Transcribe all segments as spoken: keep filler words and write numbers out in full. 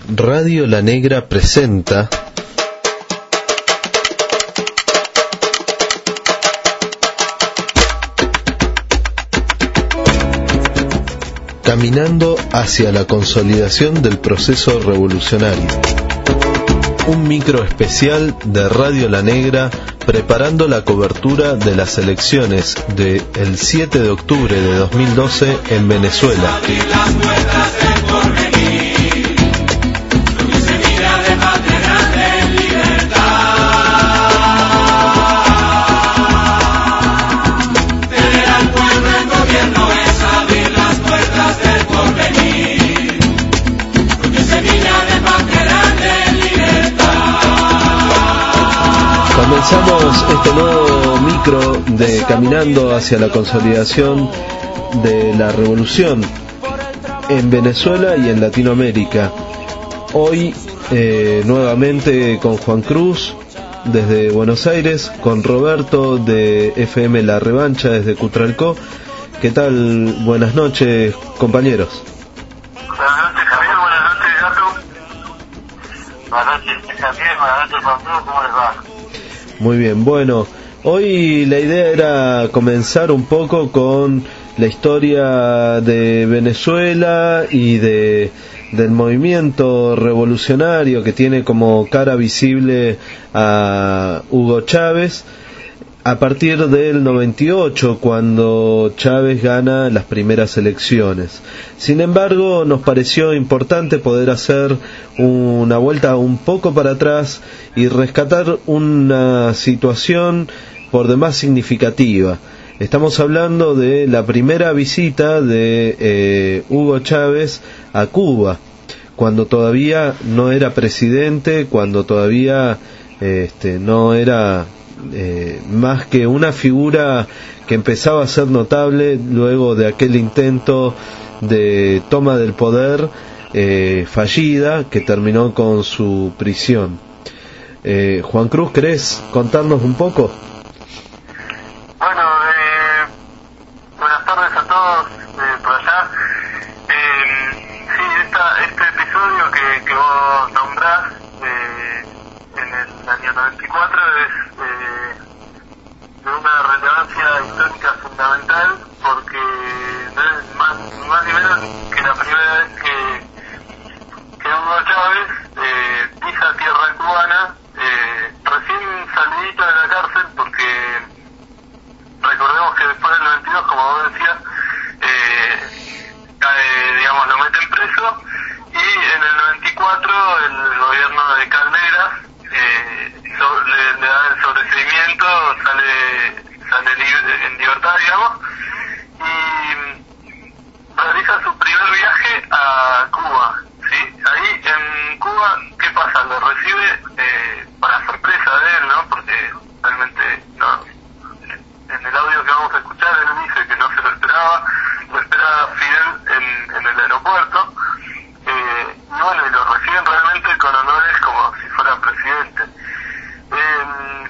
Radio La Negra presenta Caminando hacia la consolidación del proceso revolucionario. Un micro especial de Radio La Negra preparando la cobertura de las elecciones del siete de octubre de dos mil doce en Venezuela. Comenzamos este nuevo micro de Caminando hacia la consolidación de la revolución en Venezuela y en Latinoamérica. Hoy eh, nuevamente con Juan Cruz desde Buenos Aires, con Roberto de F M La Revancha desde Cutralcó. ¿Qué tal? Buenas noches, compañeros. Buenas noches, Javier. Buenas noches, Gato. Buenas noches, Javier. Buenas noches, Juan Cruz. ¿Cómo les va? Muy bien, bueno, hoy la idea era comenzar un poco con la historia de Venezuela y de del movimiento revolucionario que tiene como cara visible a Hugo Chávez a partir del noventa y ocho, cuando Chávez gana las primeras elecciones. Sin embargo, nos pareció importante poder hacer una vuelta un poco para atrás y rescatar una situación por demás significativa. Estamos hablando de la primera visita de eh, Hugo Chávez a Cuba, cuando todavía no era presidente, cuando todavía este, no era Eh, más que una figura que empezaba a ser notable luego de aquel intento de toma del poder eh, fallida que terminó con su prisión. eh, Juan Cruz, ¿querés contarnos un poco? Bueno, eh, buenas tardes a todos eh, por allá. Eh, sí, esta, este episodio que, que vos nombrás eh, en el año noventa y cuatro es eh, de una relevancia histórica fundamental, porque no es más, más ni menos que la primera vez que, que Hugo Chávez eh, pisa tierra cubana, eh, recién salidito de la cárcel, porque recordemos que después del noventa y dos, como vos decías, eh, cae, digamos, lo meten preso, y en el noventa y cuatro el gobierno de Caldera Eh, sobre, le, le da el sobreseimiento, sale sale libre, en libertad, digamos, y realiza su primer viaje a Cuba, ¿sí? Ahí en Cuba, ¿qué pasa? Lo recibe eh, para sorpresa de él, ¿no? Porque realmente no, en el audio que vamos a escuchar él dice que no se lo esperaba, lo esperaba Fidel en, en el aeropuerto. Eh, y bueno, y lo reciben realmente con honores como si fuera presidente. Eh,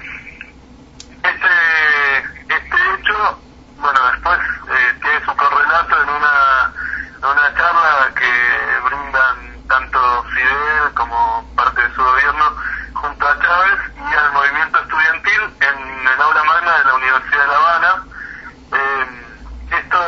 este este hecho, bueno, después eh, tiene su correlato en una, en una charla que brindan tanto Fidel como parte de su gobierno junto a Chávez y al movimiento estudiantil en el aula magna de la Universidad de La Habana. Eh, esto,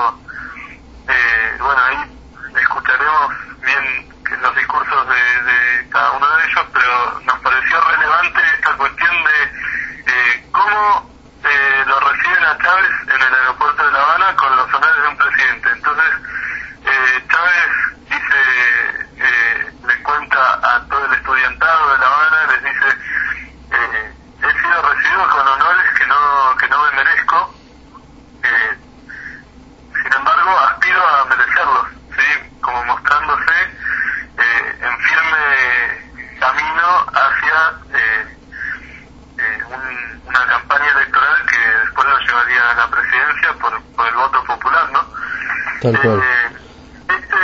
eh, bueno, ahí escucharemos bien los discursos de, de cada uno de ellos, pero nos pareció relevante esta cuestión de eh, cómo eh, lo reciben a Chávez en el aeropuerto de La Habana con los honores de un presidente. Entonces eh, Chávez dice, eh, le cuenta a todo el estudiantado de La Habana, les dice, eh, he sido recibido con honores que no que no me merezco, eh, sin embargo aspiro a merecerlos, ¿sí? Como mostrándose Eh, en firme camino hacia eh, eh, un, una campaña electoral que después lo llevaría a la presidencia por, por el voto popular, ¿no? Tal cual. Eh, este,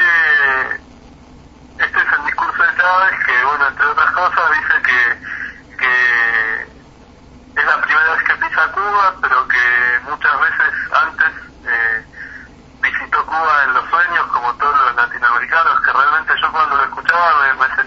este es el discurso de Chávez, que, bueno, entre otras cosas dice que, que es la primera vez que pisa Cuba, pero que muchas veces antes eh, visitó Cuba en los sueños, como todos los latinoamericanos, que realmente yo cuando lo escuchaba me, me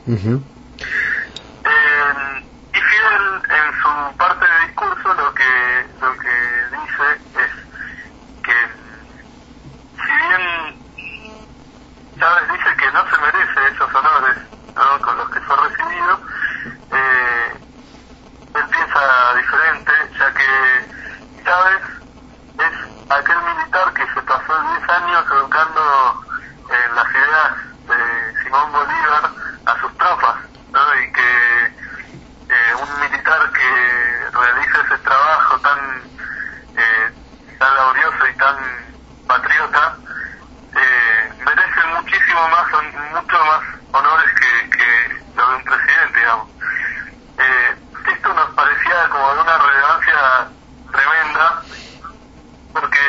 Uh-huh. Eh, y Fidel, en su parte de discurso, lo que lo que dice es que, si bien Chávez dice que no se merece esos honores, ¿no?, con los que fue recibido, eh, él piensa diferente, ya que Chávez es aquel militar que se pasó diez años educando en las ideas de Simón Bolívar a sus tropas, ¿no? Y que eh, un militar que realiza ese trabajo tan eh, tan laborioso y tan patriota eh, merece muchísimo más, mucho más honores que, que lo de un presidente, digamos. Eh, esto nos parecía como de una relevancia tremenda, porque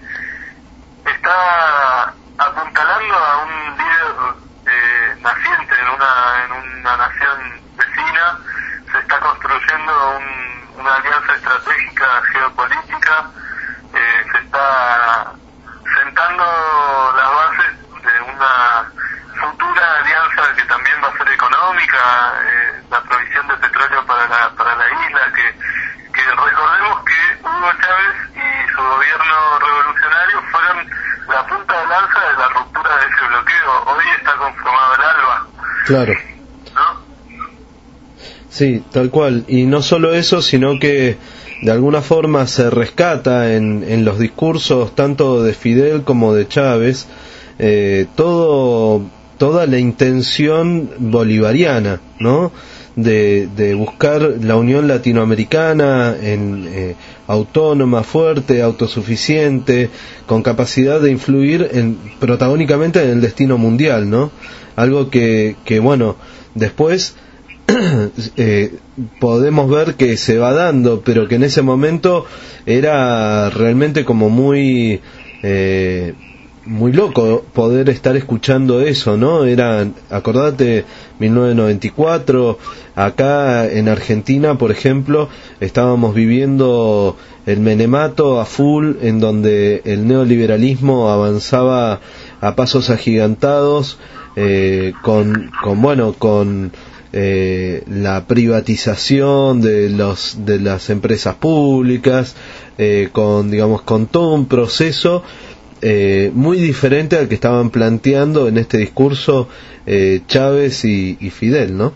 está apuntalando a un líder eh, naciente en una en una nación vecina, se está construyendo un, una alianza estratégica geopolítica, eh, se está sentando las bases de una futura alianza que también va a ser económica, eh, la provisión de petróleo para la para la isla, que que recordemos que Hugo Chávez y su gobierno revolucionario fueron la punta de lanza de la ruptura de ese bloqueo. Hoy está conformado el ALBA. Claro. ¿No? Sí, tal cual. Y no solo eso, sino que de alguna forma se rescata en, en los discursos tanto de Fidel como de Chávez eh, todo toda la intención bolivariana, ¿no?, de, de buscar la unión latinoamericana en, eh, autónoma, fuerte, autosuficiente, con capacidad de influir en, protagónicamente en el destino mundial, ¿no? Algo que, que bueno, después eh, podemos ver que se va dando, pero que en ese momento era realmente como muy eh, muy loco poder estar escuchando eso, ¿no? Era, acordate, mil novecientos noventa y cuatro, acá en Argentina, por ejemplo, estábamos viviendo el menemato a full, en donde el neoliberalismo avanzaba a pasos agigantados, eh, con, con, bueno, con eh, la privatización de los, de las empresas públicas, eh, con, digamos, con todo un proceso Eh, muy diferente al que estaban planteando en este discurso eh, Chávez y, y Fidel, ¿no?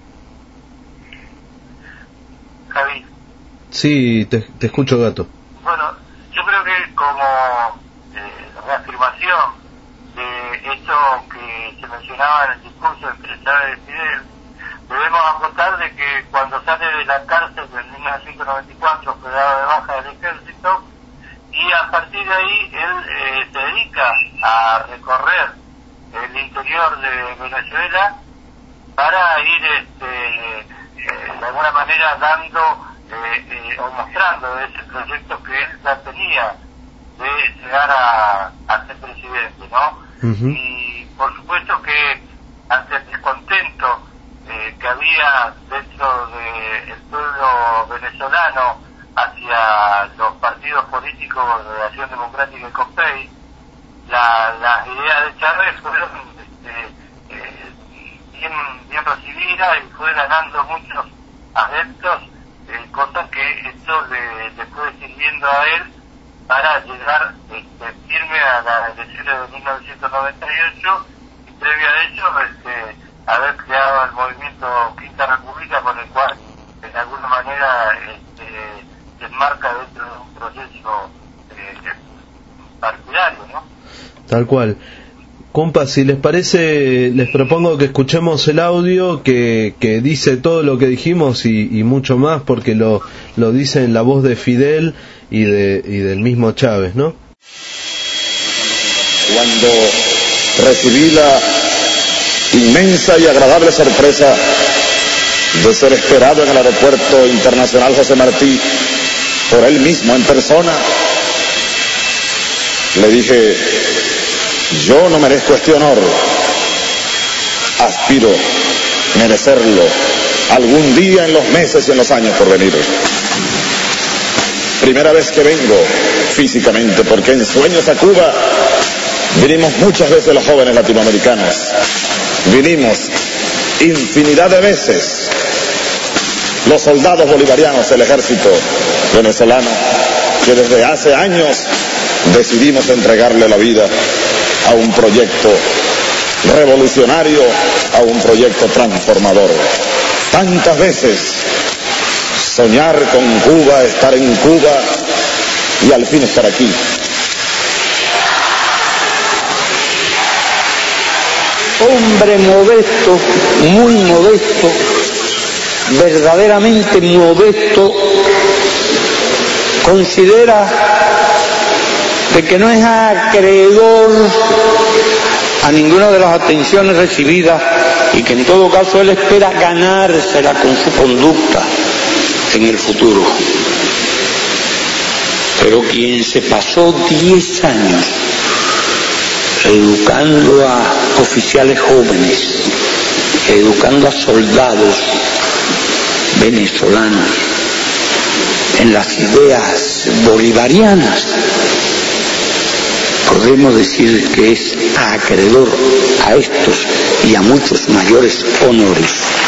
Javi. Sí, te, te escucho, Gato. Bueno, yo creo que como eh, reafirmación de esto que se mencionaba en el discurso entre Chávez y Fidel, debemos acotar de que cuando sale de la cárcel en mil novecientos noventa y cuatro fue dado de baja del ejército, y a partir de ahí él eh, se dedica a recorrer el interior de Venezuela para ir este, eh, de alguna manera dando eh, eh, o mostrando ese proyecto que él ya tenía de llegar a, a ser presidente, ¿no? Uh-huh. Y por supuesto que ante el descontento eh, que había dentro del pueblo venezolano hacia los partidos políticos de la Acción Democrática y COPEI, la, las ideas de Chávez fueron este, eh, bien, bien recibidas y fue ganando muchos adeptos, eh, cosa que esto le, le fue sirviendo a él para llegar este, firme a las elecciones de mil novecientos noventa y ocho, y previo a ello este, haber creado el movimiento Quinta República, con el cual de alguna manera este, se enmarca dentro de un proceso eh, partidario, ¿no? Tal cual. Compa, si les parece, les propongo que escuchemos el audio que, que dice todo lo que dijimos y, y mucho más, porque lo, lo dice en la voz de Fidel y, de, y del mismo Chávez, ¿no? Cuando recibí la inmensa y agradable sorpresa de ser esperado en el Aeropuerto Internacional José Martí por él mismo en persona, le dije: yo no merezco este honor, aspiro a merecerlo algún día en los meses y en los años por venir. Primera vez que vengo físicamente, porque en sueños a Cuba vinimos muchas veces los jóvenes latinoamericanos, vinimos infinidad de veces los soldados bolivarianos del ejército venezolano, que desde hace años decidimos entregarle la vida a un proyecto revolucionario, a un proyecto transformador. Tantas veces soñar con Cuba, estar en Cuba y al fin estar aquí. Hombre modesto, muy modesto, verdaderamente modesto, considera de que no es acreedor a ninguna de las atenciones recibidas y que en todo caso él espera ganársela con su conducta en el futuro. Pero quien se pasó diez años educando a oficiales jóvenes, educando a soldados venezolanos en las ideas bolivarianas, podemos decir que es acreedor a estos y a muchos mayores honores.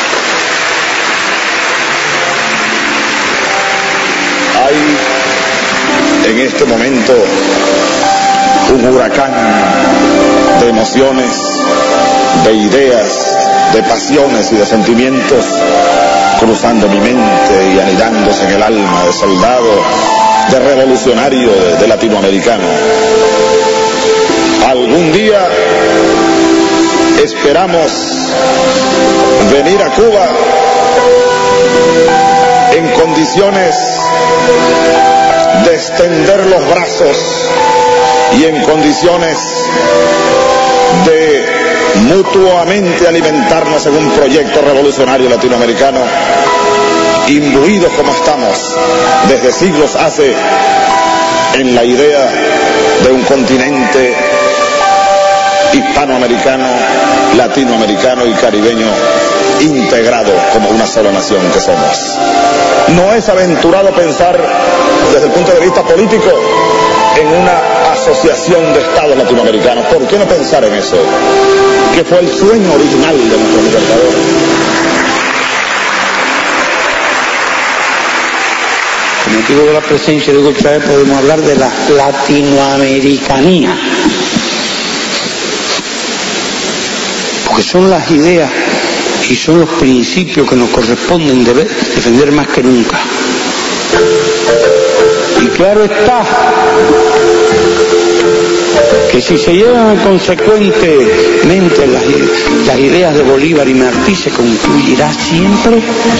Hay en este momento un huracán de emociones, de ideas, de pasiones y de sentimientos cruzando mi mente y anidándose en el alma de soldado, de revolucionario, de, de latinoamericano. Algún día esperamos venir a Cuba en condiciones de extender los brazos y en condiciones de mutuamente alimentarnos en un proyecto revolucionario latinoamericano, imbuidos como estamos desde siglos hace en la idea de un continente hispanoamericano, latinoamericano y caribeño integrado como una sola nación que somos. No es aventurado pensar desde el punto de vista político en una asociación de estados latinoamericanos. ¿Por qué no pensar en eso? Que fue el sueño original de nuestro libertador. Con motivo de la presencia de Hugo Chávez podemos hablar de la latinoamericanía, porque son las ideas y son los principios que nos corresponden deber defender más que nunca. Y claro está que si se llevan consecuentemente las, las ideas de Bolívar y Martí, se concluirá siempre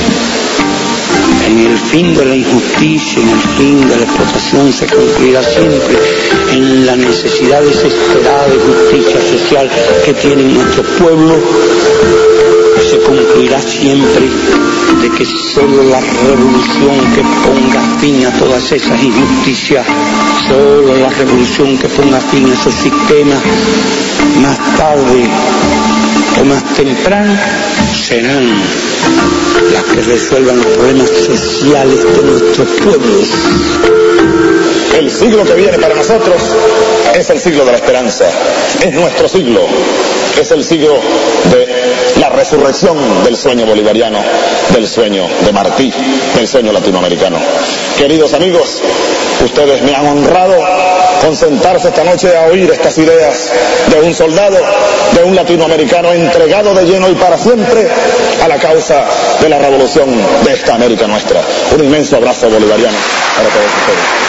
en el fin de la injusticia, en el fin de la explotación, se concluirá siempre en la necesidad desesperada de justicia social que tienen nuestros pueblos. Se concluirá siempre de que solo la revolución que ponga fin a todas esas injusticias, solo la revolución que ponga fin a esos sistemas, más tarde o más temprano, serán las que resuelvan los problemas sociales de nuestros pueblos. El siglo que viene para nosotros es el siglo de la esperanza, es nuestro siglo, es el siglo de la resurrección del sueño bolivariano, del sueño de Martí, del sueño latinoamericano. Queridos amigos, ustedes me han honrado con sentarse esta noche a oír estas ideas de un soldado, de un latinoamericano entregado de lleno y para siempre a la causa de la revolución de esta América nuestra. Un inmenso abrazo bolivariano para todos ustedes.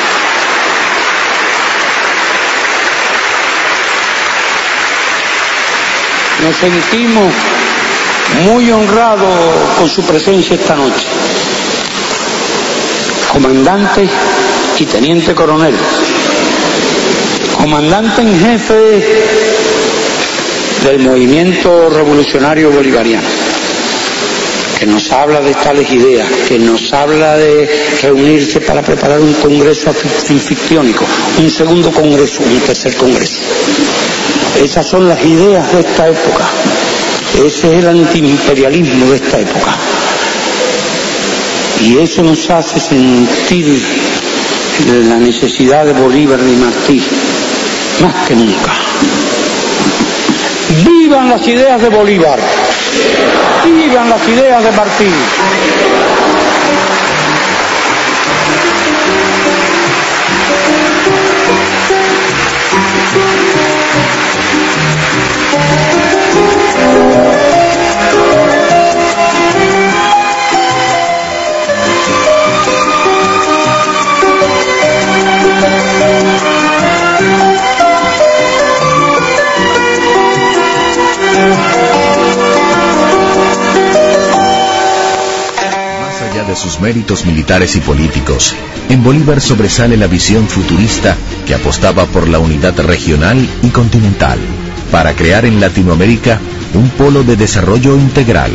Nos sentimos muy honrados con su presencia esta noche. Comandante y teniente coronel, comandante en jefe del movimiento revolucionario bolivariano, que nos habla de tales ideas, que nos habla de reunirse para preparar un congreso anfitriónico, un segundo congreso, un tercer congreso. Esas son las ideas de esta época, ese es el antiimperialismo de esta época, y eso nos hace sentir la necesidad de Bolívar y Martí más que nunca. ¡Vivan las ideas de Bolívar! Vivan las ideas de Martí. De sus méritos militares y políticos, en Bolívar sobresale la visión futurista que apostaba por la unidad regional y continental, para crear en Latinoamérica un polo de desarrollo integral.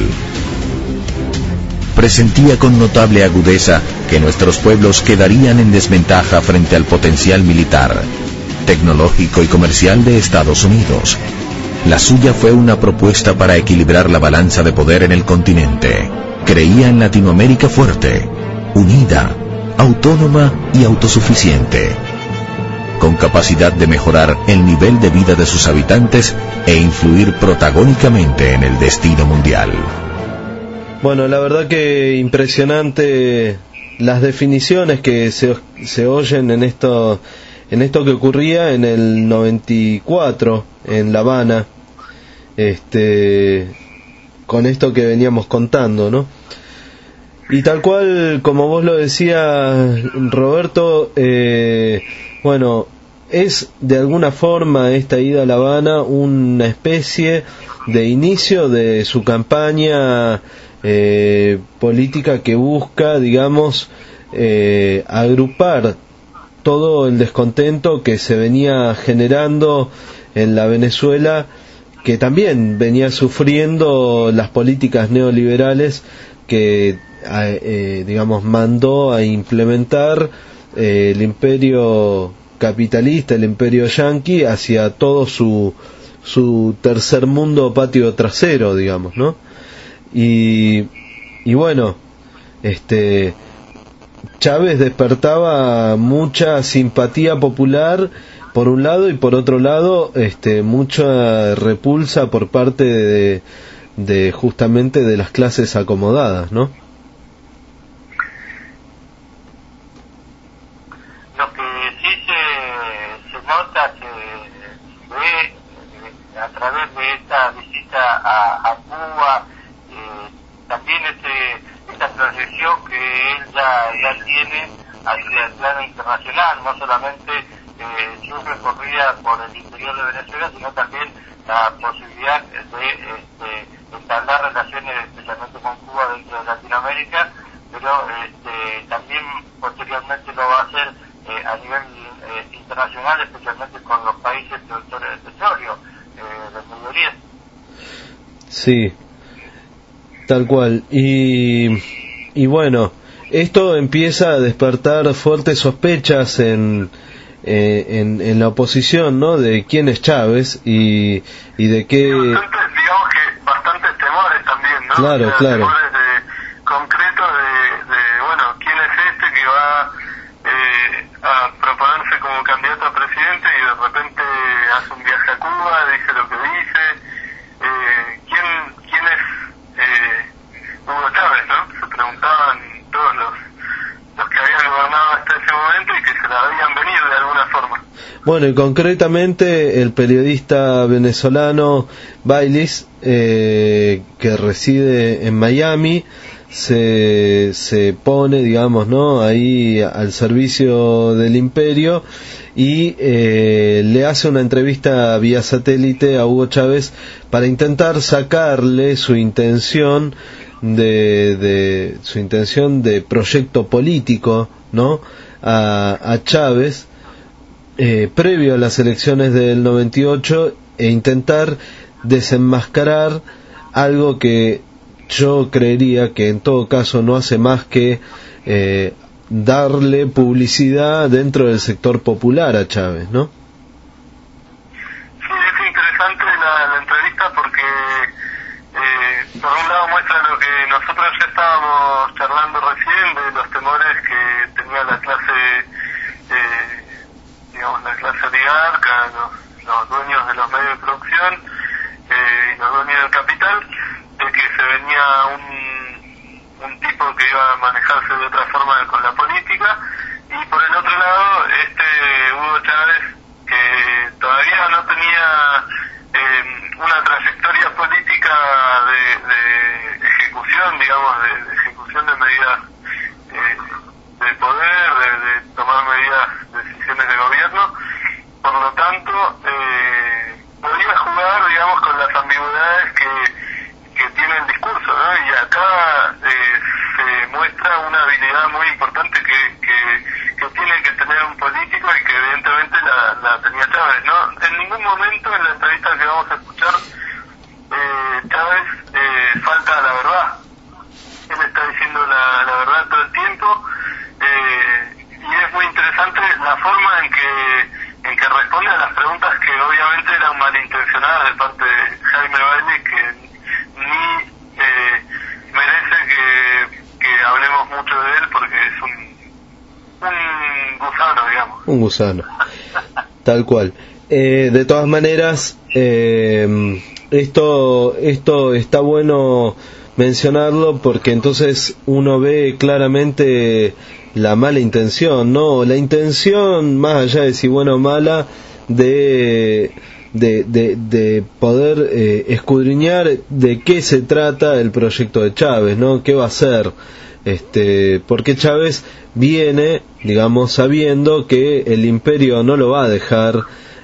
Presentía con notable agudeza que nuestros pueblos quedarían en desventaja frente al potencial militar, tecnológico y comercial de Estados Unidos. La suya fue una propuesta para equilibrar la balanza de poder en el continente. Creía en Latinoamérica fuerte, unida, autónoma y autosuficiente, con capacidad de mejorar el nivel de vida de sus habitantes e influir protagónicamente en el destino mundial. Bueno, la verdad que impresionante las definiciones que se, se oyen en esto, en esto que ocurría en el noventa y cuatro en La Habana, este, con esto que veníamos contando, ¿no? Y tal cual, como vos lo decías, Roberto, eh, bueno, es de alguna forma esta ida a La Habana una especie de inicio de su campaña eh, política que busca, digamos, eh, agrupar todo el descontento que se venía generando en la Venezuela, que también venía sufriendo las políticas neoliberales que eh, digamos mandó a implementar eh, el imperio capitalista, el imperio yanqui, hacia todo su su tercer mundo patio trasero, digamos, ¿no? Y y bueno, este Chávez despertaba mucha simpatía popular por un lado, y por otro lado este mucha repulsa por parte de, de justamente de las clases acomodadas, ¿no? Lo que sí se, se nota, se ve eh, a través de esta visita a, a Cuba, eh, también este, esta proyección que él ya, ya tiene hacia el plano internacional, no solamente eh, su recorrida por el interior de Venezuela, sino también la posibilidad de este, entablar relaciones especialmente con Cuba dentro de Latinoamérica, pero este, también posteriormente lo va a hacer eh, a nivel eh, internacional, especialmente con los países productores de petróleo eh, del Medio Oriente. Sí, tal cual. Y, y bueno, esto empieza a despertar fuertes sospechas en, eh, en, en la oposición, ¿no? De quién es Chávez y, y de qué... Y bastantes, digamos que bastantes temores también, ¿no? Claro, o sea, claro. Temores de, concretos de, de, bueno, ¿quién es este que va eh, a proponerse como candidato a presidente y de repente hace un viaje a Cuba, dice lo que dice? Eh, ¿quién, quién es eh, Hugo Chávez, no? Se preguntaban todos los, los que habían gobernado hasta ese momento y que se la habían venido de alguna forma. Bueno, y concretamente el periodista venezolano Baylis, eh, que reside en Miami, se, se pone, digamos, ¿no?, ahí al servicio del imperio y eh, le hace una entrevista vía satélite a Hugo Chávez para intentar sacarle su intención de, de su intención de proyecto político, ¿no?, a, a Chávez eh, previo a las elecciones del noventa y ocho, e intentar desenmascarar algo que yo creería que en todo caso no hace más que eh, darle publicidad dentro del sector popular a Chávez, ¿no? Sí, es interesante la, la entrevista porque eh, por un lado muestra lo que nosotros ya estábamos charlando recién, de los temores que tenía la clase, eh, digamos la clase oligarca, los, los dueños de los medios de producción eh, y los dueños del capital, de otra forma con la política, y por el otro lado este Hugo Chávez, que todavía no tenía eh, una trayectoria política de, de ejecución, digamos, de, de ejecución de medidas eh, de poder, de, de tomar medidas, decisiones de gobierno. Por lo tanto, eh, podría jugar, digamos, con las ambigüedades que, que tiene el discurso, ¿no? Y acá eh, se muestra una habilidad muy importante que, que, que tiene que tener un político y que evidentemente la, la tenía Chávez, ¿no? En ningún momento en la entrevista que vamos a escuchar, eh, Chávez eh, falta a la verdad. Él está diciendo la, la verdad todo el tiempo, eh, y es muy interesante la forma en que en que responde a las preguntas que obviamente eran malintencionadas de parte de Jaime Bailey, que ni eh, merece que, que hablemos mucho de él porque es un, un gusano, digamos. Un gusano, tal cual. Eh, de todas maneras, eh, esto, esto está bueno mencionarlo porque entonces uno ve claramente la mala intención, ¿no? La intención, más allá de si buena o mala, de, de, de, de poder eh, escudriñar de qué se trata el proyecto de Chávez, ¿no? ¿Qué va a hacer? Este, porque Chávez viene, digamos, sabiendo que el imperio no lo va a dejar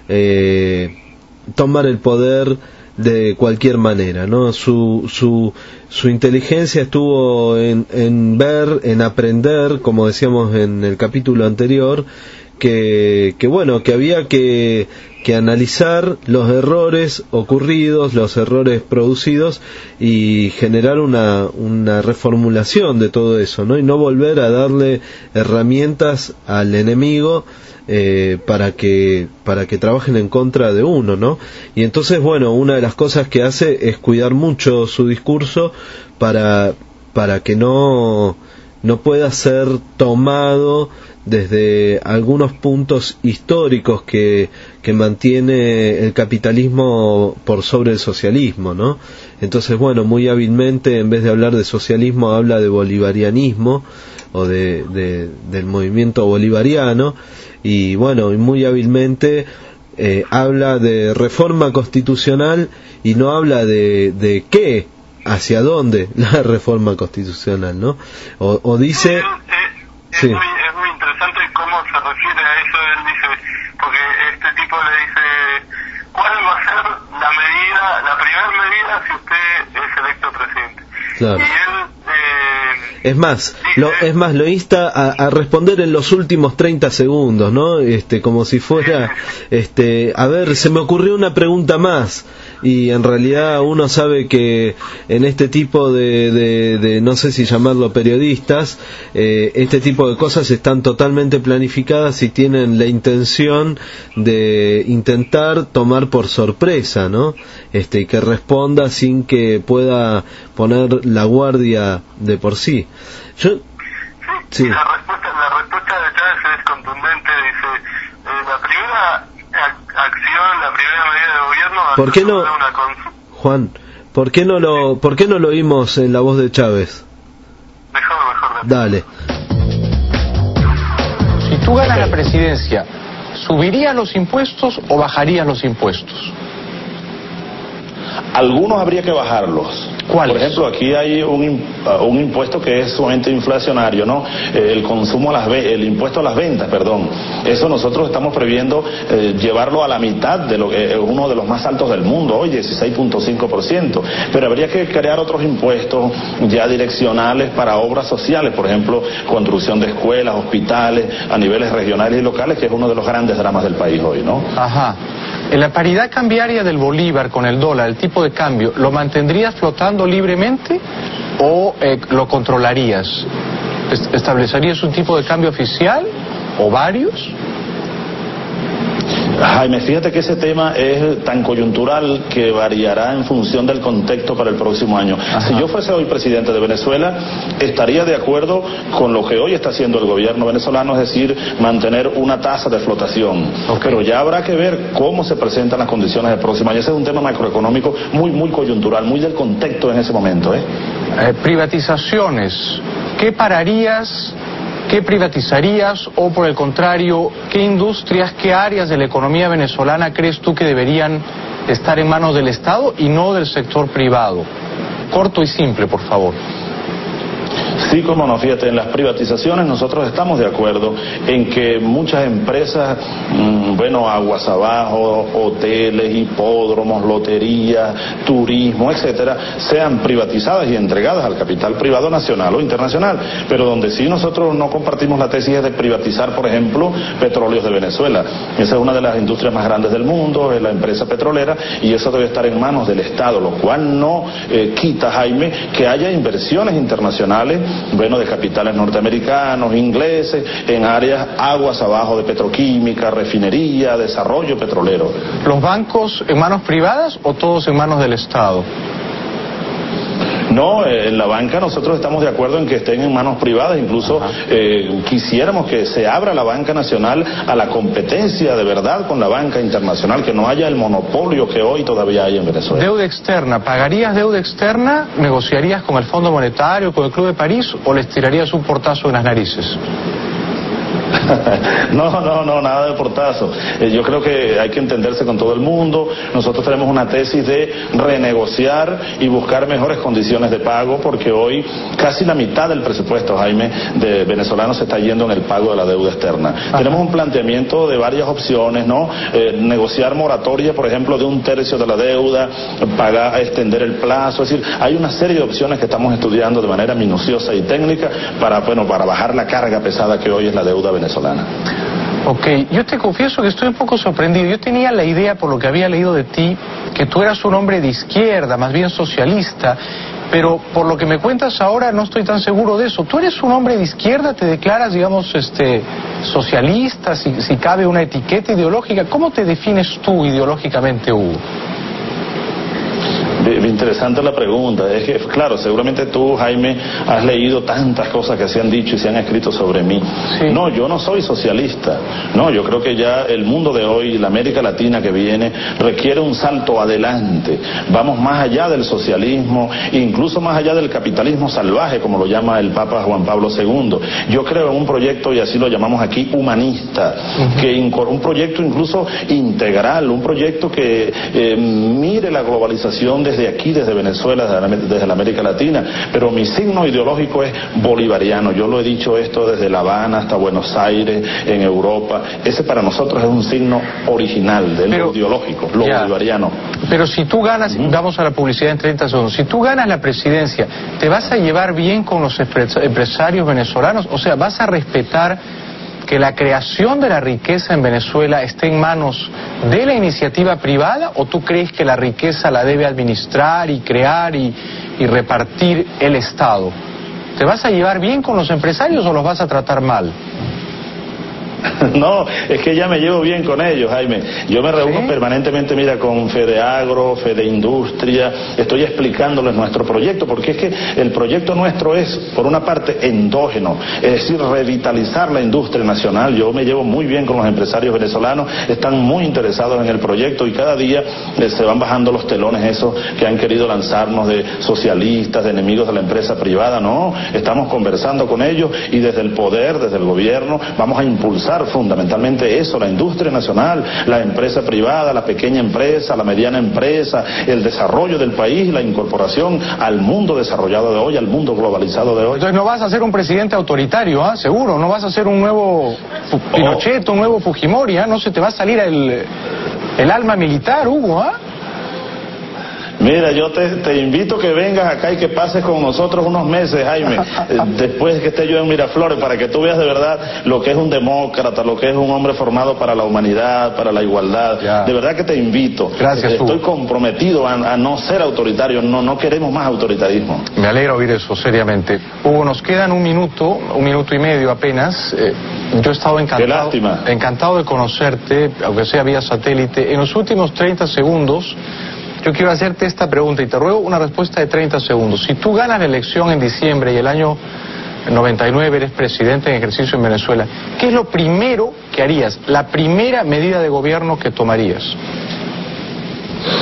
eh, tomar el poder de cualquier manera, ¿no? Su, su, su inteligencia estuvo en, en ver, en aprender, como decíamos en el capítulo anterior, que, que bueno, que había que, que analizar los errores ocurridos, los errores producidos y generar una, una reformulación de todo eso, ¿no? Y no volver a darle herramientas al enemigo Eh, para que para que trabajen en contra de uno, ¿no? Y entonces, bueno, una de las cosas que hace es cuidar mucho su discurso para para que no no pueda ser tomado desde algunos puntos históricos que que mantiene el capitalismo por sobre el socialismo, ¿no? Entonces, bueno, muy hábilmente, en vez de hablar de socialismo, habla de bolivarianismo o de, de del movimiento bolivariano. Y bueno, y muy hábilmente eh, habla de reforma constitucional y no habla de, de qué, hacia dónde la reforma constitucional, ¿no? O, o dice... Es, es, sí. muy, es muy interesante cómo se refiere a eso. Él dice, porque este tipo le dice, ¿cuál va a ser la medida, la primera medida si usted es electo presidente? Claro. Y él... Es más, lo, es más, lo insta a, a responder en los últimos treinta segundos, ¿no? Este, como si fuera, este, a ver, se me ocurrió una pregunta más, y en realidad uno sabe que en este tipo de, de, de no sé si llamarlo periodistas, eh, este tipo de cosas están totalmente planificadas y tienen la intención de intentar tomar por sorpresa, ¿no? Este, y que responda sin que pueda poner la guardia de por sí. Yo, sí, sí. La respuesta, la respuesta de Chávez es contundente. Dice, eh, la primera ac- acción, la primera medida de gobierno va ¿por qué no, una cons- Juan, ¿por qué no lo, por qué no lo oímos en la voz de Chávez? Mejor, mejor. Dale. Si tú ganas la presidencia, ¿subirías los impuestos o bajarías los impuestos? Algunos habría que bajarlos. ¿Cuáles? Por ejemplo, aquí hay un, un impuesto que es sumamente inflacionario, ¿no? Eh, el consumo a las ve- el impuesto a las ventas, perdón. Eso nosotros estamos previendo eh, llevarlo a la mitad de lo que es uno de los más altos del mundo, hoy dieciséis punto cinco por ciento. Pero habría que crear otros impuestos ya direccionales para obras sociales, por ejemplo, construcción de escuelas, hospitales, a niveles regionales y locales, que es uno de los grandes dramas del país hoy, ¿no? Ajá. En la paridad cambiaria del bolívar con el dólar, el tipo de cambio, ¿lo mantendrías flotando libremente o eh, lo controlarías? ¿Establecerías un tipo de cambio oficial o varios? Jaime, fíjate que ese tema es tan coyuntural que variará en función del contexto para el próximo año. Ajá. Si yo fuese hoy presidente de Venezuela, estaría de acuerdo con lo que hoy está haciendo el gobierno venezolano, es decir, mantener una tasa de flotación. Okay. Pero ya habrá que ver cómo se presentan las condiciones del próximo año. Ese es un tema macroeconómico muy, muy coyuntural, muy del contexto en ese momento, ¿eh? Eh, privatizaciones. ¿Qué ¿qué pararías, qué privatizarías o, por el contrario, qué industrias, qué áreas de la economía venezolana crees tú que deberían estar en manos del Estado y no del sector privado? Corto y simple, por favor. Sí, como no, fíjate, en las privatizaciones nosotros estamos de acuerdo en que muchas empresas, mmm, bueno, aguas abajo, hoteles, hipódromos, loterías, turismo, etcétera, sean privatizadas y entregadas al capital privado nacional o internacional. Pero donde sí nosotros no compartimos la tesis es de privatizar, por ejemplo, Petróleos de Venezuela. Esa es una de las industrias más grandes del mundo, es la empresa petrolera, y eso debe estar en manos del Estado, lo cual no eh, quita, Jaime, que haya inversiones internacionales, bueno, de capitales norteamericanos, ingleses, en áreas aguas abajo de petroquímica, refinería, desarrollo petrolero. ¿Los bancos en manos privadas o todos en manos del Estado? No, en la banca nosotros estamos de acuerdo en que estén en manos privadas, incluso eh, quisiéramos que se abra la banca nacional a la competencia de verdad con la banca internacional, que no haya el monopolio que hoy todavía hay en Venezuela. Deuda externa, ¿pagarías deuda externa? ¿Negociarías con el Fondo Monetario, con el Club de París, o les tirarías un portazo en las narices? No, no, no, nada de portazo. Eh, yo creo que hay que entenderse con todo el mundo. Nosotros tenemos una tesis de renegociar y buscar mejores condiciones de pago, porque hoy casi la mitad del presupuesto, Jaime, de venezolanos se está yendo en el pago de la deuda externa. Ajá. Tenemos un planteamiento de varias opciones, ¿no? Eh, negociar moratoria, por ejemplo, de un tercio de la deuda, pagar, extender el plazo, es decir, hay una serie de opciones que estamos estudiando de manera minuciosa y técnica para, bueno, para bajar la carga pesada que hoy es la deuda venezolana. Ok, yo te confieso que estoy un poco sorprendido. Yo tenía la idea, por lo que había leído de ti, que tú eras un hombre de izquierda, más bien socialista, pero por lo que me cuentas ahora no estoy tan seguro de eso. ¿Tú eres un hombre de izquierda? ¿Te declaras, digamos, este, socialista, si, si cabe una etiqueta ideológica? ¿Cómo te defines tú ideológicamente, Hugo? Interesante la pregunta. Es que, claro, seguramente tú, Jaime, has leído tantas cosas que se han dicho y se han escrito sobre mí. Sí. No, yo no soy socialista. No, yo creo que ya el mundo de hoy, la América Latina que viene, requiere un salto adelante. Vamos más allá del socialismo, incluso más allá del capitalismo salvaje, como lo llama el Papa Juan Pablo segundo. Yo creo en un proyecto, y así lo llamamos aquí, humanista, uh-huh. que un proyecto incluso integral, un proyecto que eh, mire la globalización desde desde aquí, desde Venezuela, desde la, desde la América Latina, pero mi signo ideológico es bolivariano. Yo lo he dicho esto desde La Habana hasta Buenos Aires, en Europa. Ese para nosotros es un signo original del pero, ideológico, lo ya. bolivariano. Pero si tú ganas, uh-huh. vamos a la publicidad en treinta segundos, si tú ganas la presidencia, ¿te vas a llevar bien con los empresarios venezolanos? O sea, ¿vas a respetar que la creación de la riqueza en Venezuela esté en manos de la iniciativa privada, o tú crees que la riqueza la debe administrar y crear y, y repartir el Estado? ¿Te vas a llevar bien con los empresarios o los vas a tratar mal? No, es que ya me llevo bien con ellos, Jaime. Yo me reúno ¿Sí? permanentemente, mira, con Fedeagro, Fedeindustria, estoy explicándoles nuestro proyecto, porque es que el proyecto nuestro es, por una parte, endógeno, es decir, revitalizar la industria nacional. Yo me llevo muy bien con los empresarios venezolanos, están muy interesados en el proyecto y cada día eh, se van bajando los telones esos que han querido lanzarnos de socialistas, de enemigos de la empresa privada. No, estamos conversando con ellos y desde el poder, desde el gobierno, vamos a impulsar fundamentalmente eso, la industria nacional, la empresa privada, la pequeña empresa, la mediana empresa, el desarrollo del país, la incorporación al mundo desarrollado de hoy, al mundo globalizado de hoy. Entonces no vas a ser un presidente autoritario, ¿ah? ¿eh? Seguro, no vas a ser un nuevo Pinochet, un nuevo Fujimori, ¿eh? No se te va a salir el, el alma militar, Hugo, ¿ah? ¿eh? Mira, yo te, te invito que vengas acá y que pases con nosotros unos meses, Jaime, después que esté yo en Miraflores, para que tú veas de verdad lo que es un demócrata, lo que es un hombre formado para la humanidad, para la igualdad. Ya. De verdad que te invito. Gracias, Estoy Hugo. comprometido a, a no ser autoritario, no, no queremos más autoritarismo. Me alegra oír eso, seriamente. Hugo, nos quedan un minuto, un minuto y medio apenas. Eh, yo he estado encantado, Qué lástima. encantado de conocerte, aunque sea vía satélite. En los últimos treinta segundos... yo quiero hacerte esta pregunta y te ruego una respuesta de treinta segundos. Si tú ganas la elección en diciembre y el año noventa y nueve eres presidente en ejercicio en Venezuela, ¿qué es lo primero que harías? La primera medida de gobierno que tomarías.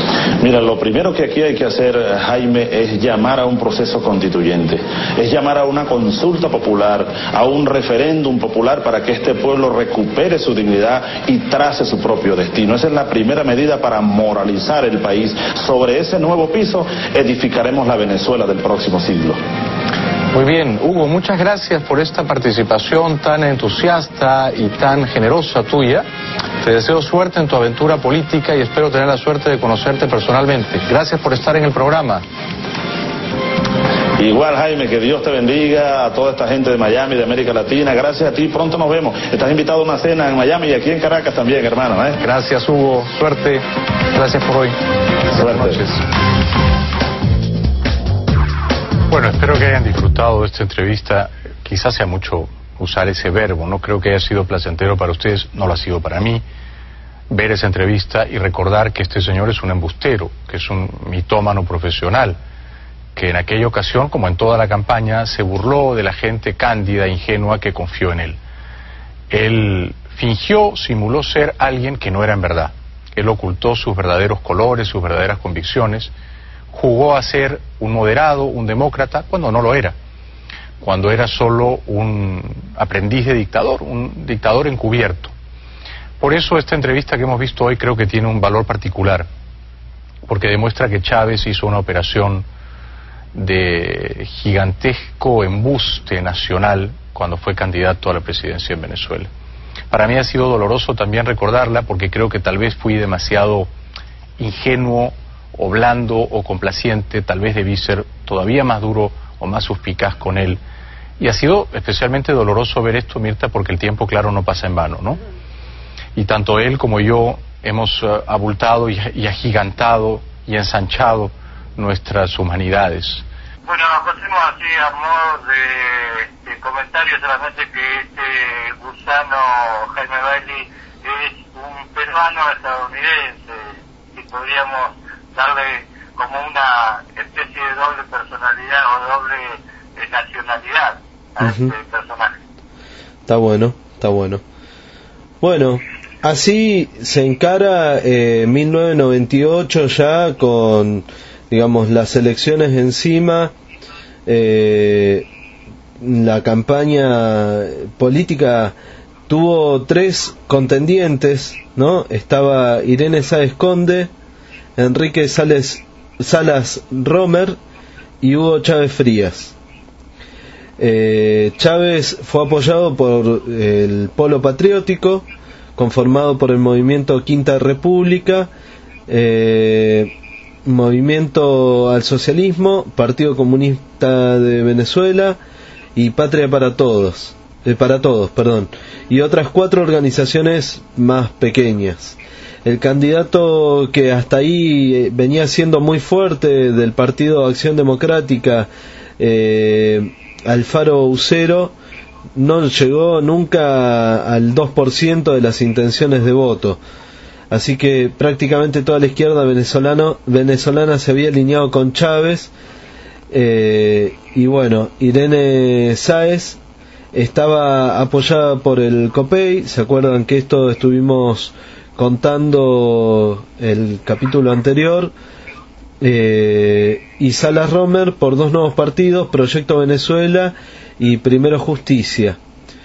Mira, lo primero que aquí hay que hacer, Jaime, es llamar a un proceso constituyente, es llamar a una consulta popular, a un referéndum popular para que este pueblo recupere su dignidad y trace su propio destino. Esa es la primera medida para moralizar el país. Sobre ese nuevo piso edificaremos la Venezuela del próximo siglo. Muy bien, Hugo, muchas gracias por esta participación tan entusiasta y tan generosa tuya. Te deseo suerte en tu aventura política y espero tener la suerte de conocerte personalmente. Gracias por estar en el programa. Igual, Jaime, que Dios te bendiga, a toda esta gente de Miami, de América Latina. Gracias a ti, pronto nos vemos. Estás invitado a una cena en Miami y aquí en Caracas también, hermano, ¿eh? Gracias, Hugo. Suerte. Gracias por hoy. Suerte. Buenas noches. Bueno, espero que hayan disfrutado de esta entrevista. Quizás sea mucho usar ese verbo, no creo que haya sido placentero para ustedes, no lo ha sido para mí, ver esa entrevista y recordar que este señor es un embustero, que es un mitómano profesional, que en aquella ocasión, como en toda la campaña, se burló de la gente cándida, ingenua, que confió en él. Él fingió, simuló ser alguien que no era en verdad. Él ocultó sus verdaderos colores, sus verdaderas convicciones, jugó a ser un moderado, un demócrata, cuando no lo era, cuando era solo un aprendiz de dictador, un dictador encubierto. Por eso esta entrevista que hemos visto hoy creo que tiene un valor particular, porque demuestra que Chávez hizo una operación de gigantesco embuste nacional cuando fue candidato a la presidencia en Venezuela. Para mí ha sido doloroso también recordarla, porque creo que tal vez fui demasiado ingenuo o blando o complaciente, tal vez debí ser todavía más duro o más suspicaz con él. Y ha sido especialmente doloroso ver esto, Mirta, porque el tiempo, claro, no pasa en vano, ¿no? Y tanto él como yo hemos uh, abultado y, y agigantado y ensanchado nuestras humanidades. Bueno, pasemos así a modo de, de comentario solamente que este gusano Jaime Bailey es un peruano estadounidense y podríamos darle como una especie de doble personalidad o doble eh, nacionalidad a uh-huh. este personaje. Está bueno, está bueno. Bueno, así se encara eh, mil novecientos noventa y ocho ya con, digamos, las elecciones encima, eh, la campaña política tuvo tres contendientes, ¿no? Estaba Irene Sáez Conde, Enrique Sales, Salas Romer y Hugo Chávez Frías. Eh, Chávez fue apoyado por el Polo Patriótico, conformado por el movimiento Quinta República, eh, Movimiento al Socialismo, Partido Comunista de Venezuela y Patria para Todos, eh, para Todos, perdón, y otras cuatro organizaciones más pequeñas. El candidato que hasta ahí venía siendo muy fuerte del Partido Acción Democrática, eh, Alfaro Ucero, no llegó nunca al dos por ciento de las intenciones de voto. Así que prácticamente toda la izquierda venezolano, venezolana se había alineado con Chávez. Eh, y bueno, Irene Sáez estaba apoyada por el COPEI. ¿Se acuerdan que esto estuvimos contando el capítulo anterior? Eh, y Salas Romer por dos nuevos partidos, Proyecto Venezuela y Primero Justicia.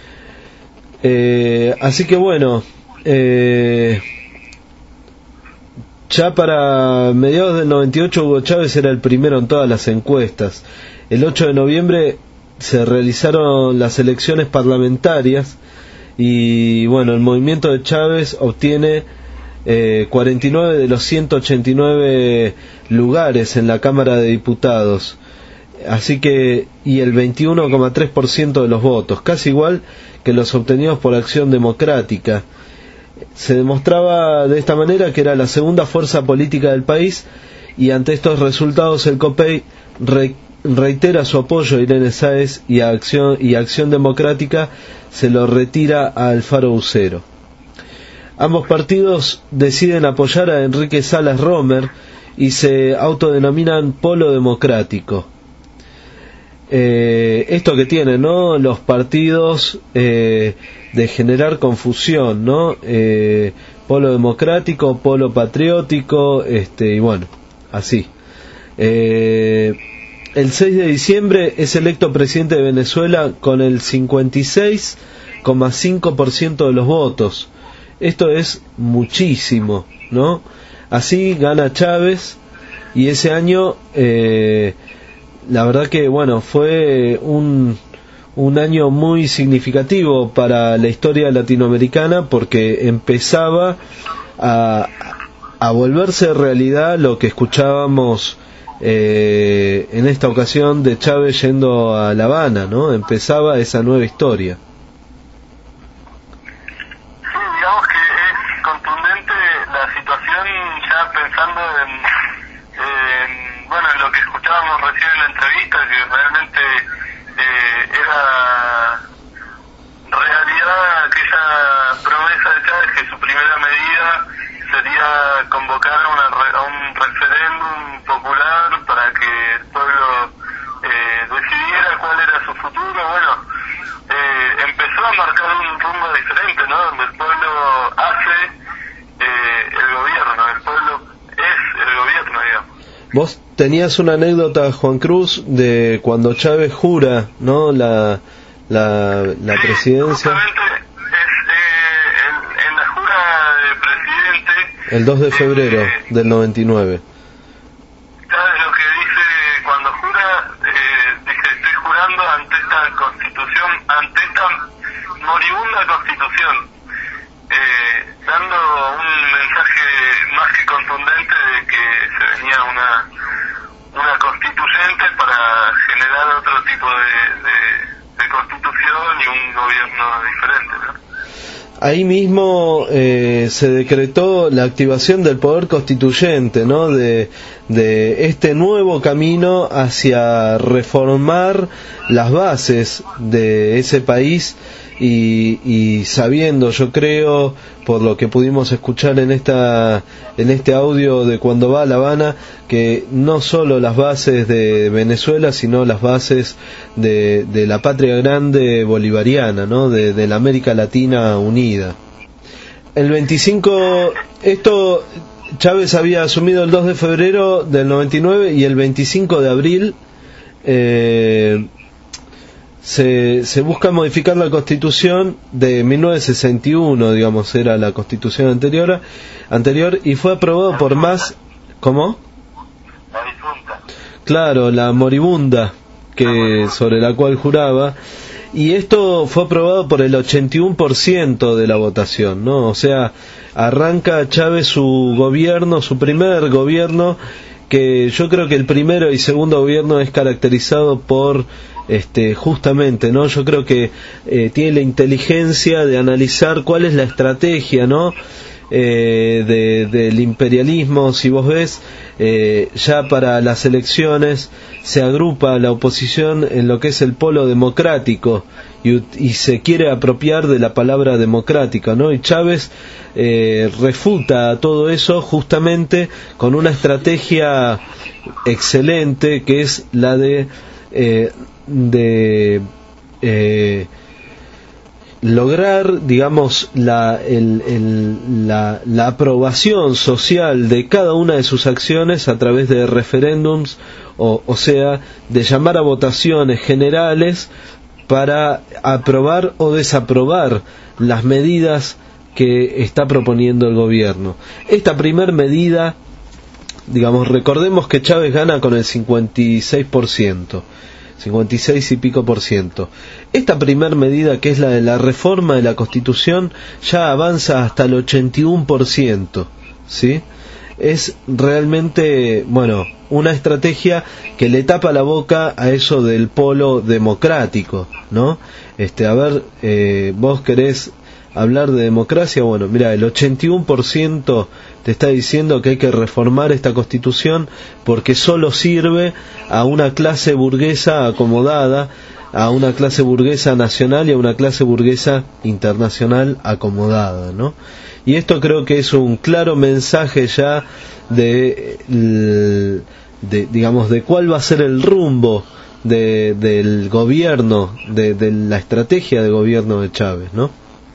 Eh, así que bueno, eh, ya para mediados del noventa y ocho Hugo Chávez era el primero en todas las encuestas. El ocho de noviembre se realizaron las elecciones parlamentarias y bueno, el movimiento de Chávez obtiene eh, cuarenta y nueve de los ciento ochenta y nueve lugares en la Cámara de Diputados. Así que, y el veintiuno coma tres por ciento de los votos, casi igual que los obtenidos por Acción Democrática. Se demostraba de esta manera que era la segunda fuerza política del país, y ante estos resultados el COPEI re, reitera su apoyo a Irene Sáez y a Acción, y Acción Democrática se lo retira a Alfaro Ucero. Ambos partidos deciden apoyar a Enrique Salas Romer y se autodenominan Polo Democrático. Eh, esto que tienen, ¿no?, los partidos eh, de generar confusión, ¿no? Eh, Polo Democrático, Polo Patriótico, este, y bueno, así. Eh, el seis de diciembre es electo presidente de Venezuela con el cincuenta y seis coma cinco por ciento de los votos. Esto es muchísimo, ¿no? Así gana Chávez, y ese año, eh, la verdad que, bueno, fue un, un año muy significativo para la historia latinoamericana, porque empezaba a, a volverse realidad lo que escuchábamos Eh, en esta ocasión de Chávez yendo a La Habana, ¿no? Empezaba esa nueva historia. Sí, digamos que es contundente la situación, ya pensando en, en bueno, en lo que escuchábamos recién en la entrevista, que realmente eh, era realidad aquella promesa de Chávez, que su primera medida sería convocar a, una, a un referéndum popular para que el pueblo eh, decidiera cuál era su futuro. Bueno, eh, empezó a marcar un rumbo diferente, ¿no? Donde el pueblo hace eh, el gobierno, el pueblo es el gobierno, digamos. Vos tenías una anécdota, Juan Cruz, de cuando Chávez jura, ¿no? La, la, la sí, presidencia. El dos de febrero eh, del noventa y nueve. ¿Sabes lo que dice cuando jura? Eh, dice, estoy jurando ante esta constitución, ante esta moribunda constitución, eh, dando un mensaje más que contundente de que se venía una una constituyente para generar otro tipo de, de, de constitución y un gobierno diferente, ¿no? Ahí mismo eh, se decretó la activación del poder constituyente, ¿no? De, de este nuevo camino hacia reformar las bases de ese país, y, y sabiendo, yo creo, por lo que pudimos escuchar en esta en este audio de cuando va a La Habana, que no solo las bases de Venezuela, sino las bases de, de la patria grande bolivariana, ¿no? De, de la América Latina unida. El veinticinco, esto Chávez había asumido el dos de febrero del noventa y nueve, y el veinticinco de abril eh, se, se busca modificar la Constitución de mil novecientos sesenta y uno, digamos, era la Constitución anterior, anterior y fue aprobado por más... ¿Cómo? La difunta. Claro, la moribunda, que sobre la cual juraba, y esto fue aprobado por el ochenta y uno por ciento de la votación, ¿no? O sea, arranca Chávez su gobierno, su primer gobierno, que yo creo que el primero y segundo gobierno es caracterizado por este justamente, ¿no? Yo creo que eh, tiene la inteligencia de analizar cuál es la estrategia, ¿no? Eh, de, del imperialismo. Si vos ves, eh, ya para las elecciones se agrupa la oposición en lo que es el polo democrático, y, y se quiere apropiar de la palabra democrática, ¿no? Y Chávez eh, refuta todo eso justamente con una estrategia excelente, que es la de eh, de eh, lograr, digamos, la, el, el, la, la aprobación social de cada una de sus acciones a través de referéndums, o, o sea, de llamar a votaciones generales para aprobar o desaprobar las medidas que está proponiendo el gobierno. Esta primer medida, digamos, recordemos que Chávez gana con el cincuenta y seis por ciento, cincuenta y seis y pico por ciento. Esta primer medida, que es la de la reforma de la Constitución, ya avanza hasta el ochenta y uno por ciento, ¿sí? Es realmente, bueno, una estrategia que le tapa la boca a eso del polo democrático, ¿no? Este, a ver, eh, vos querés hablar de democracia, bueno, mira, el ochenta y uno por ciento te está diciendo que hay que reformar esta Constitución porque solo sirve a una clase burguesa acomodada, a una clase burguesa nacional y a una clase burguesa internacional acomodada, ¿no? Y esto creo que es un claro mensaje ya de, de digamos, de cuál va a ser el rumbo de, del gobierno, de, de la estrategia de gobierno de Chávez, ¿no?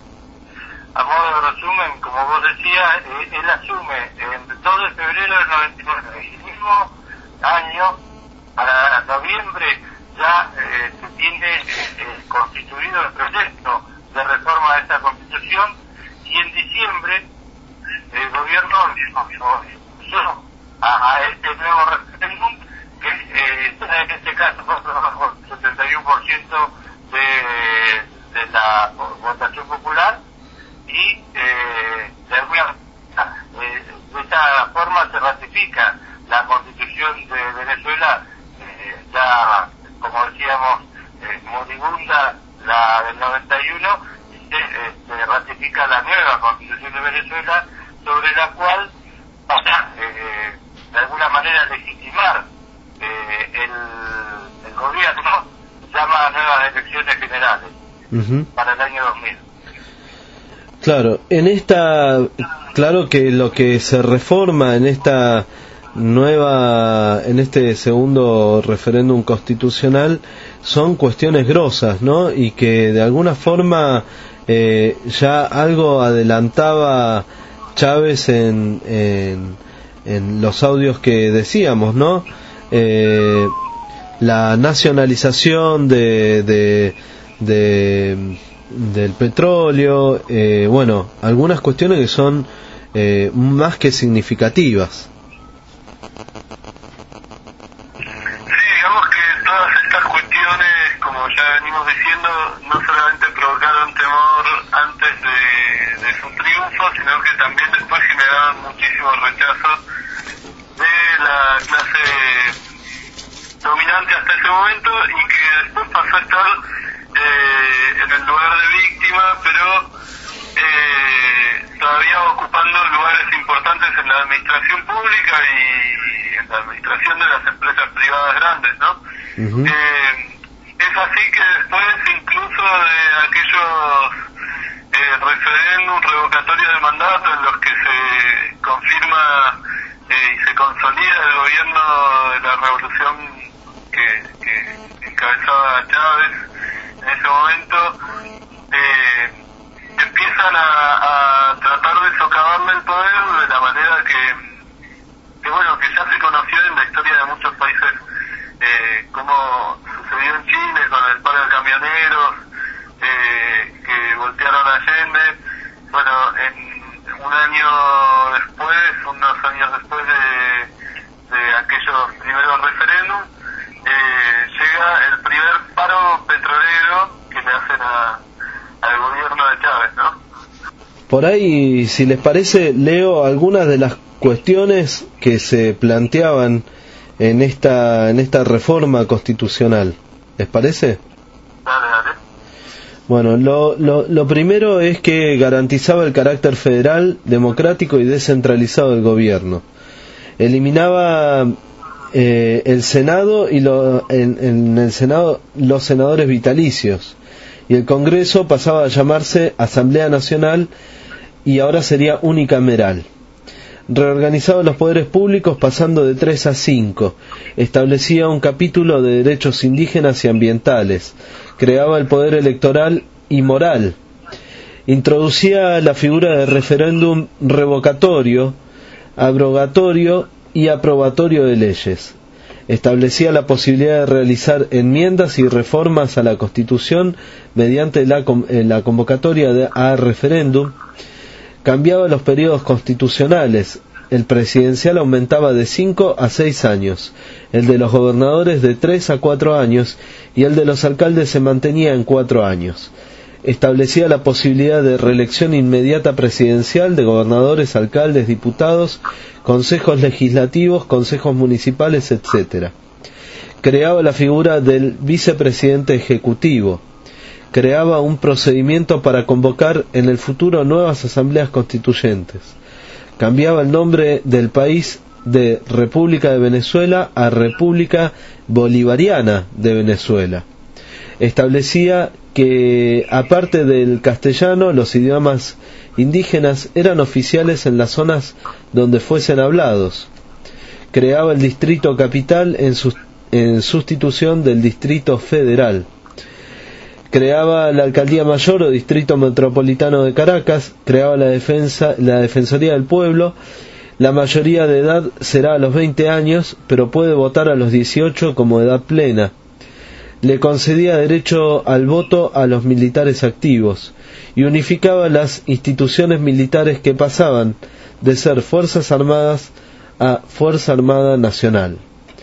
A modo de resumen, como vos decías, eh, él asume el dos de febrero del noventa y nueve, el mismo mismo año, para noviembre, ya eh, se tiene eh, constituido el proyecto de reforma de esta Constitución, y en diciembre el gobierno dispuso a, a este nuevo referéndum, que eh, en este caso con el setenta y uno por ciento de, de la votación popular, y eh, de alguna eh, de esta forma se ratifica la Constitución de Venezuela, eh, ya como decíamos eh, moribunda la del noventa y uno, y se, eh, se ratifica la nueva Constitución de Venezuela, sobre la cual para eh, de alguna manera legitimar eh, el, el gobierno, llama a nuevas elecciones generales uh-huh. para el año dos mil. Claro, en esta, claro que lo que se reforma en esta nueva, en este segundo referéndum constitucional son cuestiones grosas, ¿no? Y que de alguna forma eh, ya algo adelantaba Chávez en, en, en los audios que decíamos, ¿no? Eh, la nacionalización de, de, de del petróleo, eh, bueno, algunas cuestiones que son eh, más que significativas. Sí, digamos que todas estas cuestiones, como ya venimos diciendo, no solamente provocaron temor antes de, de su triunfo, sino que también después generaron muchísimo rechazo de la clase dominante hasta ese momento, y que después pasó a estar Eh, en el lugar de víctima, pero eh, todavía ocupando lugares importantes en la administración pública y en la administración de las empresas privadas grandes, ¿no? Uh-huh. Eh, es así que después incluso de aquellos eh, referéndum revocatorios de mandato en los que se confirma eh, y se consolida el gobierno de la revolución que, que encabezaba Chávez en ese momento, eh, empiezan a, a tratar de socavarle el poder de la manera que, que bueno, que ya se conoció en la historia de muchos países, eh, como sucedió en Chile con el paro de camioneros, eh, que voltearon a Allende. Bueno, en un año después, unos años después de, de aquellos primeros referéndums, eh, llega el primer paro petrolero que le hacen a, al gobierno de Chávez, ¿no? Por ahí, si les parece, leo algunas de las cuestiones que se planteaban en esta en esta reforma constitucional. ¿Les parece? Dale, dale. Bueno, lo, lo, lo primero es que garantizaba el carácter federal, democrático y descentralizado del gobierno. Eliminaba Eh, el Senado y lo, en, en el Senado los senadores vitalicios, y el Congreso pasaba a llamarse Asamblea Nacional y ahora sería unicameral. Reorganizaba los poderes públicos pasando de tres a cinco, establecía un capítulo de derechos indígenas y ambientales, creaba el poder electoral y moral, introducía la figura de referéndum revocatorio, abrogatorio y aprobatorio de leyes. Establecía la posibilidad de realizar enmiendas y reformas a la Constitución mediante la, la convocatoria de, a referéndum. Cambiaba los periodos constitucionales. El presidencial aumentaba de cinco a seis años, el de los gobernadores de tres a cuatro años y el de los alcaldes se mantenía en cuatro años. Establecía la posibilidad de reelección inmediata presidencial de gobernadores, alcaldes, diputados, consejos legislativos, consejos municipales, etcétera. Creaba la figura del vicepresidente ejecutivo. Creaba un procedimiento para convocar en el futuro nuevas asambleas constituyentes. Cambiaba el nombre del país de República de Venezuela a República Bolivariana de Venezuela. Establecía que, aparte del castellano, los idiomas indígenas eran oficiales en las zonas donde fuesen hablados. Creaba el distrito capital en, sus, en sustitución del distrito federal. Creaba la alcaldía mayor o distrito metropolitano de Caracas. Creaba la defensa, la defensoría del pueblo. La mayoría de edad será a los veinte años, pero puede votar a los dieciocho como edad plena. Le concedía derecho al voto a los militares activos y unificaba las instituciones militares que pasaban de ser Fuerzas Armadas a Fuerza Armada Nacional.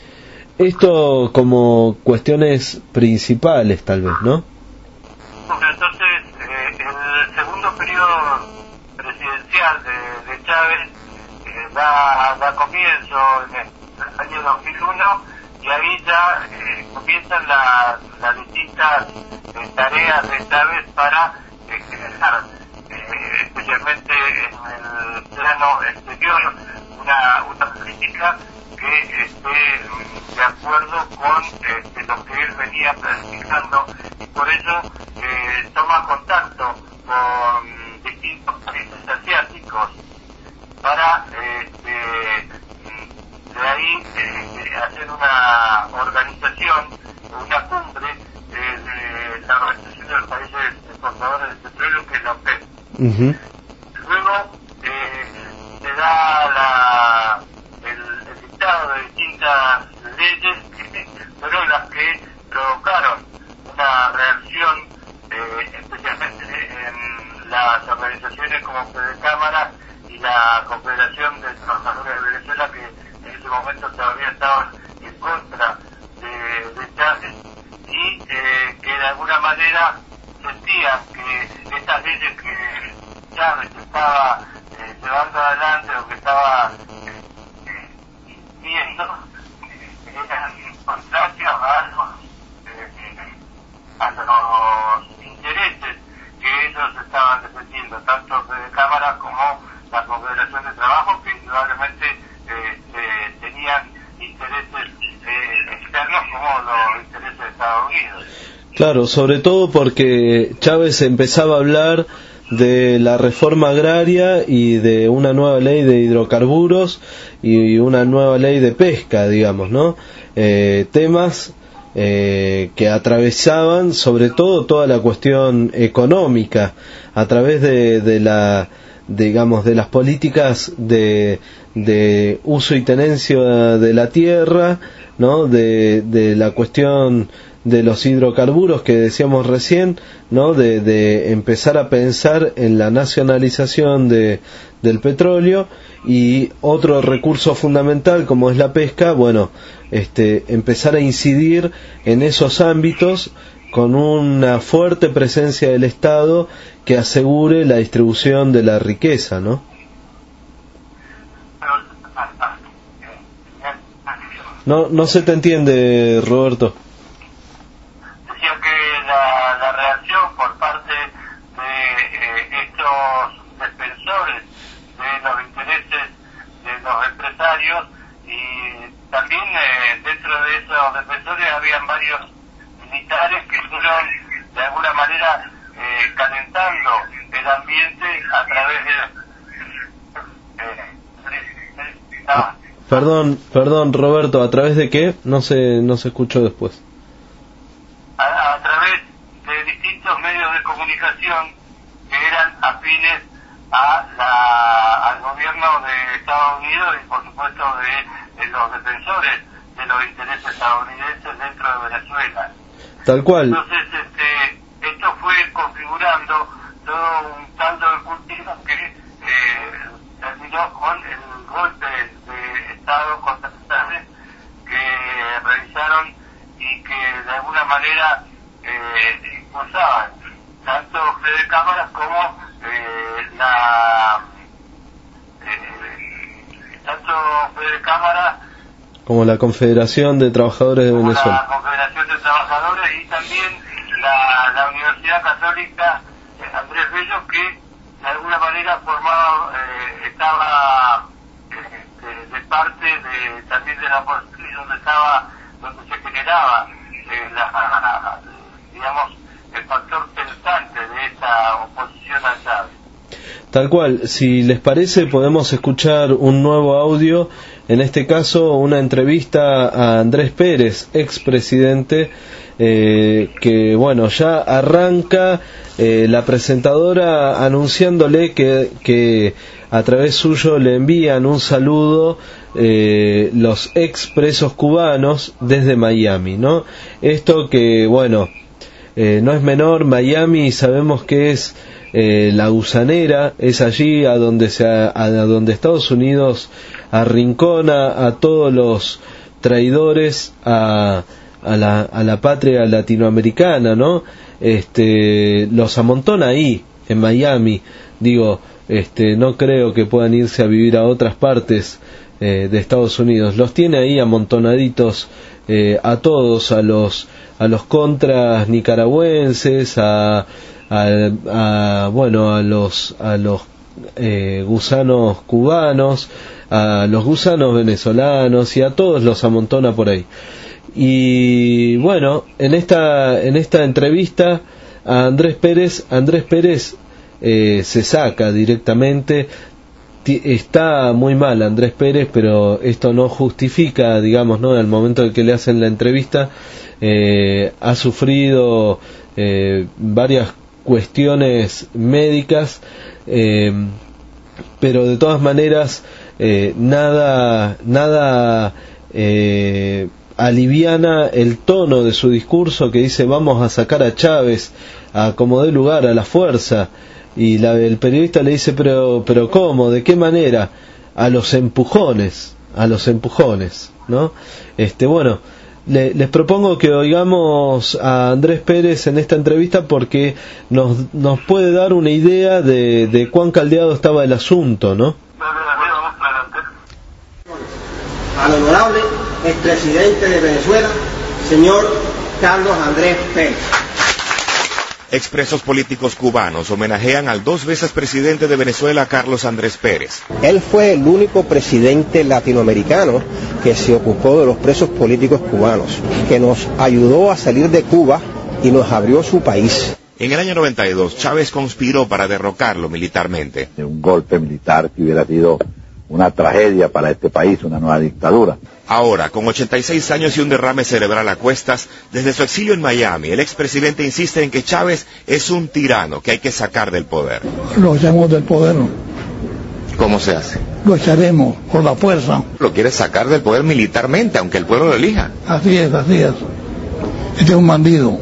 Esto como cuestiones principales, tal vez, ¿no? Entonces, eh, el segundo periodo presidencial de, de Chávez eh, da, da comienzo en el año dos mil uno, y ahí ya eh, comienzan las la distintas eh, tareas de Chávez para eh, generar, eh, especialmente en el plano exterior, una, una política que esté de acuerdo con este, lo que él venía planificando, y por eso eh, toma contacto con distintos países asiáticos para este, de ahí eh, hacer una organización, una cumbre eh, de la Organización de los Países Exportadores de Petróleo, que es la OPEP. Uh-huh. Luego eh, se da la, el, el dictado de distintas leyes que fueron las que provocaron una reacción, eh, especialmente en las organizaciones como Fede Cámara y la Confederación de Trabajadores de Venezuela, que en ese momento todavía estaban en contra de, de Chávez, y eh, que de alguna manera sentían que estas leyes que Chávez estaba eh, llevando adelante o que estaba eh, viendo eh, eran contrarias a los, eh, a los intereses que ellos estaban defendiendo, tanto de Cámara como la Confederación de Trabajo, que indudablemente eh, eh, tenían intereses eh, externos como los intereses de Estados Unidos. Claro, sobre todo porque Chávez empezaba a hablar de la reforma agraria y de una nueva ley de hidrocarburos y una nueva ley de pesca, digamos, ¿no? Eh, temas eh, que atravesaban sobre todo toda la cuestión económica a través de, de la, digamos, de las políticas de, de uso y tenencia de la tierra, ¿no? De, de la cuestión de los hidrocarburos que decíamos recién, ¿no? De, de empezar a pensar en la nacionalización de, del petróleo, y otro recurso fundamental como es la pesca, bueno, este, empezar a incidir en esos ámbitos con una fuerte presencia del Estado que asegure la distribución de la riqueza, ¿no? No, no se te entiende, Roberto. Decía que la, la reacción por parte de eh, estos defensores de los intereses de los empresarios, y también eh, dentro de esos defensores habían varios militares que fueron de alguna manera eh, calentando el ambiente a través de... Eh, ah. Perdón, perdón, Roberto, ¿a través de qué? No se, no se escuchó después. A, a través de distintos medios de comunicación que eran afines a la, al gobierno de Estados Unidos y por supuesto de, de los defensores de los intereses estadounidenses dentro de Venezuela. Tal cual. Entonces, este, esto fue configurando todo un caldo de cultivo que eh, terminó con el golpe de Estado contra Chávez que realizaron y que de alguna manera eh, impulsaban tanto Fede Cámaras como eh, la eh, tanto Fede Cámaras como la Confederación de Trabajadores de Venezuela, la Confederación de Trabajadores, y también la, la Universidad Católica eh, Andrés Bello, que de alguna manera formaba eh, estaba eh, de, de parte de también de la oposición, donde estaba donde se generaba eh, la, digamos, el factor pensante de esa oposición a Chávez. Tal cual. Si les parece, podemos escuchar un nuevo audio, en este caso una entrevista a Andrés Pérez, expresidente, eh, que bueno, ya arranca eh, la presentadora anunciándole que, que a través suyo le envían un saludo eh, los ex presos cubanos desde Miami, ¿no? Esto que, bueno, eh, no es menor. Miami sabemos que es eh, la gusanera, es allí a donde, se, a, a donde Estados Unidos arrincona a todos los traidores a, a, la, a la patria latinoamericana, ¿no? Este, los amontona ahí, en Miami. Digo, este, no creo que puedan irse a vivir a otras partes eh, de Estados Unidos. Los tiene ahí amontonaditos eh, a todos, a los a los contras nicaragüenses, a, a, a bueno, a los a los eh, gusanos cubanos, a los gusanos venezolanos, y a todos los amontona por ahí. Y bueno, en esta en esta entrevista a Andrés Pérez, Andrés Pérez eh, se saca directamente. Está muy mal Andrés Pérez, pero esto no justifica, digamos, ¿no? Al momento en que le hacen la entrevista, eh, ha sufrido eh, varias cuestiones médicas, eh, pero de todas maneras eh, nada nada eh, aliviana el tono de su discurso, que dice vamos a sacar a Chávez a como dé lugar, a la fuerza. Y la, el periodista le dice, pero pero ¿cómo? ¿De qué manera? A los empujones, a los empujones, ¿no? Este, bueno, le, les propongo que oigamos a Andrés Pérez en esta entrevista, porque nos nos puede dar una idea de, de cuán caldeado estaba el asunto, ¿no? Al honorable expresidente de Venezuela, señor Carlos Andrés Pérez. Expresos políticos cubanos homenajean al dos veces presidente de Venezuela, Carlos Andrés Pérez. Él fue el único presidente latinoamericano que se ocupó de los presos políticos cubanos, que nos ayudó a salir de Cuba y nos abrió su país. En el año noventa y dos, Chávez conspiró para derrocarlo militarmente. Un golpe militar que hubiera sido una tragedia para este país, una nueva dictadura. Ahora, con ochenta y seis años y un derrame cerebral a cuestas, desde su exilio en Miami, el expresidente insiste en que Chávez es un tirano que hay que sacar del poder. Lo echamos del poder. ¿Cómo se hace? Lo echaremos por la fuerza. Lo quiere sacar del poder militarmente, aunque el pueblo lo elija. Así es, así es. Este es un bandido.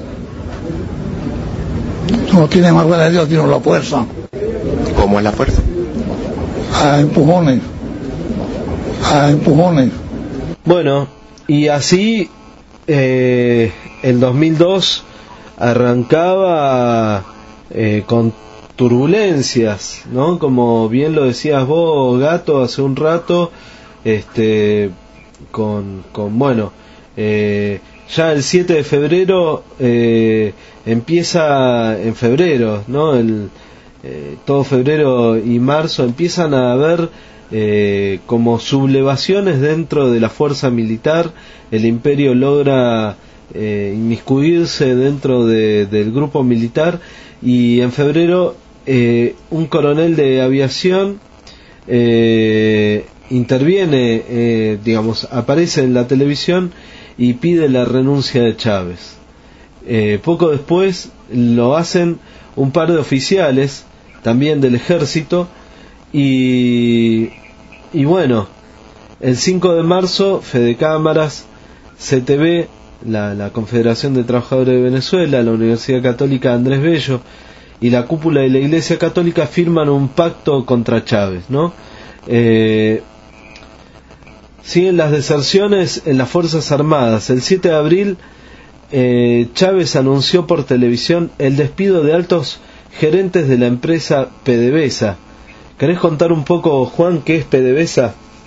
No tiene más remedio sino la fuerza. ¿Cómo es la fuerza? A empujones. A empujones. Bueno, y así eh, el dos mil dos arrancaba eh, con turbulencias, ¿no? Como bien lo decías vos, Gato, hace un rato, este, con, con bueno, eh, ya el siete de febrero eh, empieza, en febrero, ¿no? El, eh, todo febrero y marzo empiezan a haber Eh, como sublevaciones dentro de la fuerza militar. El imperio logra eh, inmiscuirse dentro de, del grupo militar, y en febrero eh, un coronel de aviación eh, interviene, eh, digamos, aparece en la televisión y pide la renuncia de Chávez. Eh, poco después lo hacen un par de oficiales también del ejército. Y, y bueno, el cinco de marzo, Fede Cámaras, C T V, la, la Confederación de Trabajadores de Venezuela, la Universidad Católica Andrés Bello y la cúpula de la Iglesia Católica firman un pacto contra Chávez, ¿no? Eh, siguen las deserciones en las Fuerzas Armadas. El siete de abril, eh, Chávez anunció por televisión el despido de altos gerentes de la empresa PDVSA. ¿Querés contar un poco, Juan, qué es PDVSA?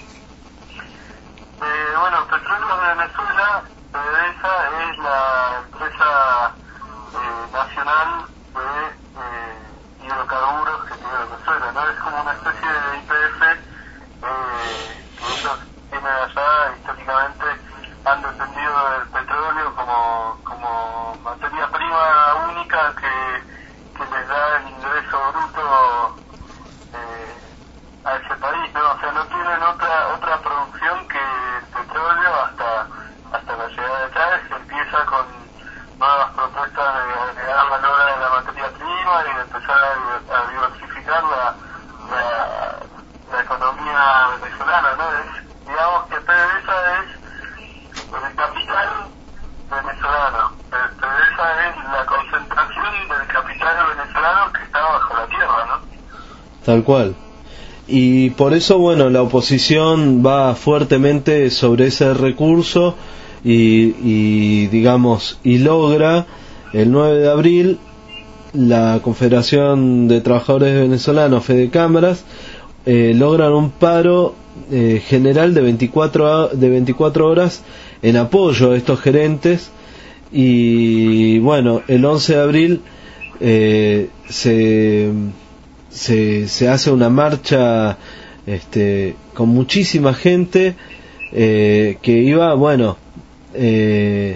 Eh, bueno, Petróleos de Venezuela, PDVSA, es la empresa eh, nacional de eh, hidrocarburos que tiene Venezuela, ¿no? Es como una especie de I P F eh, que ellos tienen allá. Históricamente han dependido del petróleo como, como materia prima única que, que les da el ingreso bruto Eh, a ese país, ¿no? O sea, no tienen otra otra producción que el petróleo hasta hasta la llegada de Chávez, que empieza con, no estabilizar la, la, la economía venezolana, ¿no? Es, digamos que PDVSA es el capital venezolano, PDVSA es la concentración del capital venezolano que está bajo la tierra, ¿no? Tal cual. Y por eso, bueno, la oposición va fuertemente sobre ese recurso y, y digamos, y logra el nueve de abril la Confederación de Trabajadores Venezolanos, Fedecámaras, eh, logran un paro eh, general de veinticuatro, de veinticuatro horas en apoyo a estos gerentes. Y bueno, el once de abril eh, se, se se hace una marcha este con muchísima gente eh, que iba, bueno, eh,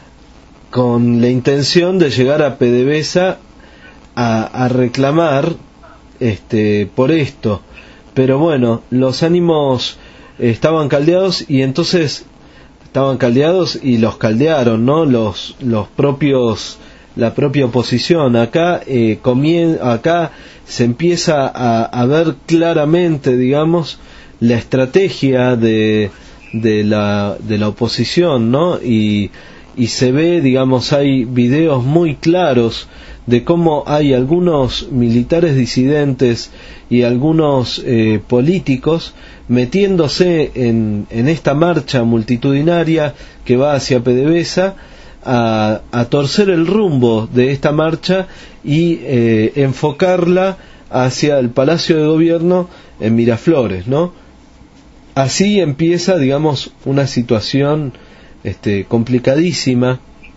con la intención de llegar a PDVSA a, a reclamar este por esto. Pero bueno, los ánimos estaban caldeados y entonces estaban caldeados y los caldearon, ¿no? Los los propios la propia oposición. Acá eh, comien acá se empieza a, a ver claramente, digamos, la estrategia de de la de la oposición, ¿no? Y y se ve, digamos, hay videos muy claros de cómo hay algunos militares disidentes y algunos eh, políticos metiéndose en, en esta marcha multitudinaria que va hacia PDVSA a, a torcer el rumbo de esta marcha y eh, enfocarla hacia el Palacio de Gobierno en Miraflores, ¿no? Así empieza, digamos, una situación este, complicadísima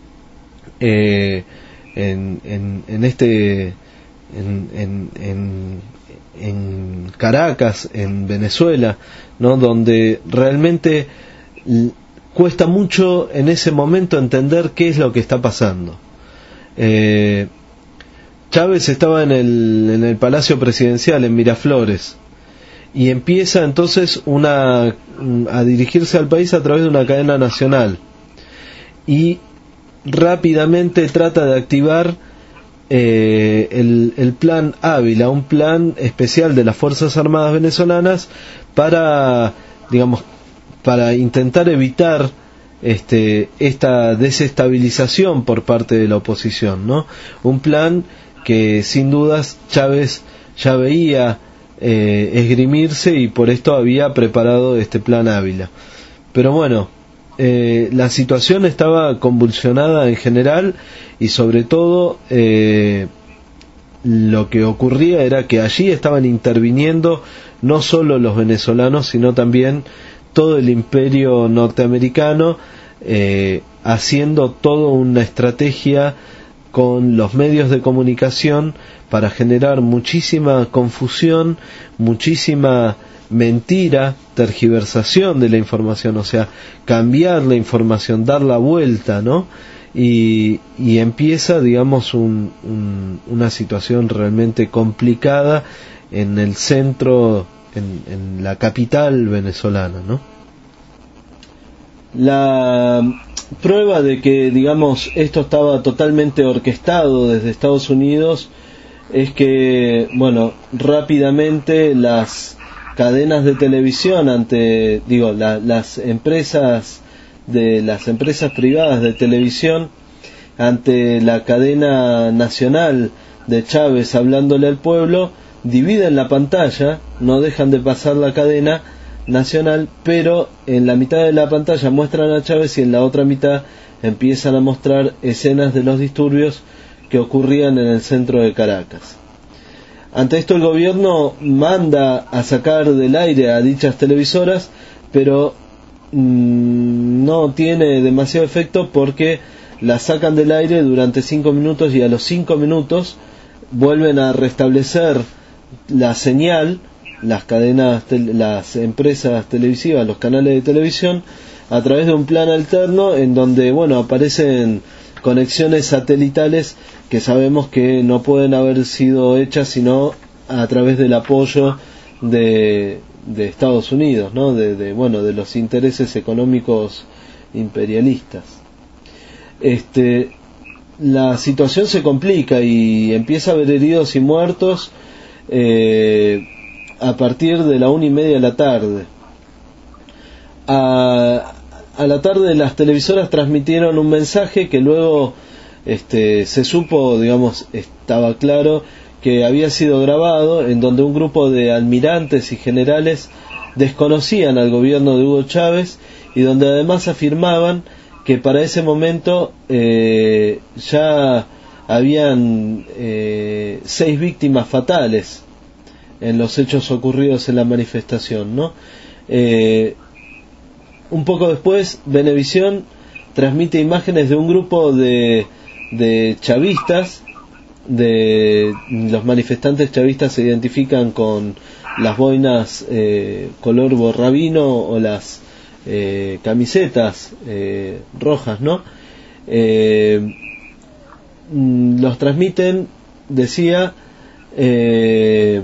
eh, en, en, en este en, en, en, en Caracas, en Venezuela, ¿no? Donde realmente cuesta mucho en ese momento entender qué es lo que está pasando. Eh, Chávez estaba en el, en el Palacio Presidencial, en Miraflores, y empieza entonces una a dirigirse al país a través de una cadena nacional y rápidamente trata de activar eh, el, el plan Ávila, un plan especial de las Fuerzas Armadas venezolanas para, digamos, para intentar evitar este esta desestabilización por parte de la oposición, ¿no? Un plan que sin dudas Chávez ya veía eh, esgrimirse y por esto había preparado este plan Ávila. Pero bueno, eh, la situación estaba convulsionada en general y sobre todo eh, lo que ocurría era que allí estaban interviniendo no solo los venezolanos sino también todo el imperio norteamericano, eh, haciendo toda una estrategia con los medios de comunicación para generar muchísima confusión, muchísima mentira, tergiversación de la información, o sea, cambiar la información, dar la vuelta, ¿no? Y, y empieza, digamos, un, un, una situación realmente complicada en el centro, en, en la capital venezolana, ¿no? La prueba de que, digamos, esto estaba totalmente orquestado desde Estados Unidos es que, bueno, rápidamente las cadenas de televisión ante, digo, la, las empresas de las empresas privadas de televisión ante la cadena nacional de Chávez hablándole al pueblo, dividen la pantalla, no dejan de pasar la cadena nacional, pero en la mitad de la pantalla muestran a Chávez y en la otra mitad empiezan a mostrar escenas de los disturbios que ocurrían en el centro de Caracas. Ante esto el gobierno manda a sacar del aire a dichas televisoras, pero mmm, no tiene demasiado efecto porque las sacan del aire durante cinco minutos y a los cinco minutos vuelven a restablecer la señal, las cadenas, las empresas televisivas, los canales de televisión, a través de un plan alterno en donde, bueno, aparecen conexiones satelitales que sabemos que no pueden haber sido hechas sino a través del apoyo de, de Estados Unidos, ¿no? De, de, bueno, de los intereses económicos imperialistas. Este, la situación se complica y empieza a haber heridos y muertos eh, a partir de la una y media de la tarde. A, a la tarde las televisoras transmitieron un mensaje que luego este, se supo, digamos, estaba claro que había sido grabado, en donde un grupo de almirantes y generales desconocían al gobierno de Hugo Chávez y donde además afirmaban que para ese momento eh, ya habían eh, seis víctimas fatales en los hechos ocurridos en la manifestación, ¿no? Eh, un poco después, Venevisión transmite imágenes de un grupo de, de chavistas, de los manifestantes chavistas se identifican con las boinas eh, color borrabino o las eh, camisetas eh, rojas, ¿no? Eh, los transmiten, decía, eh,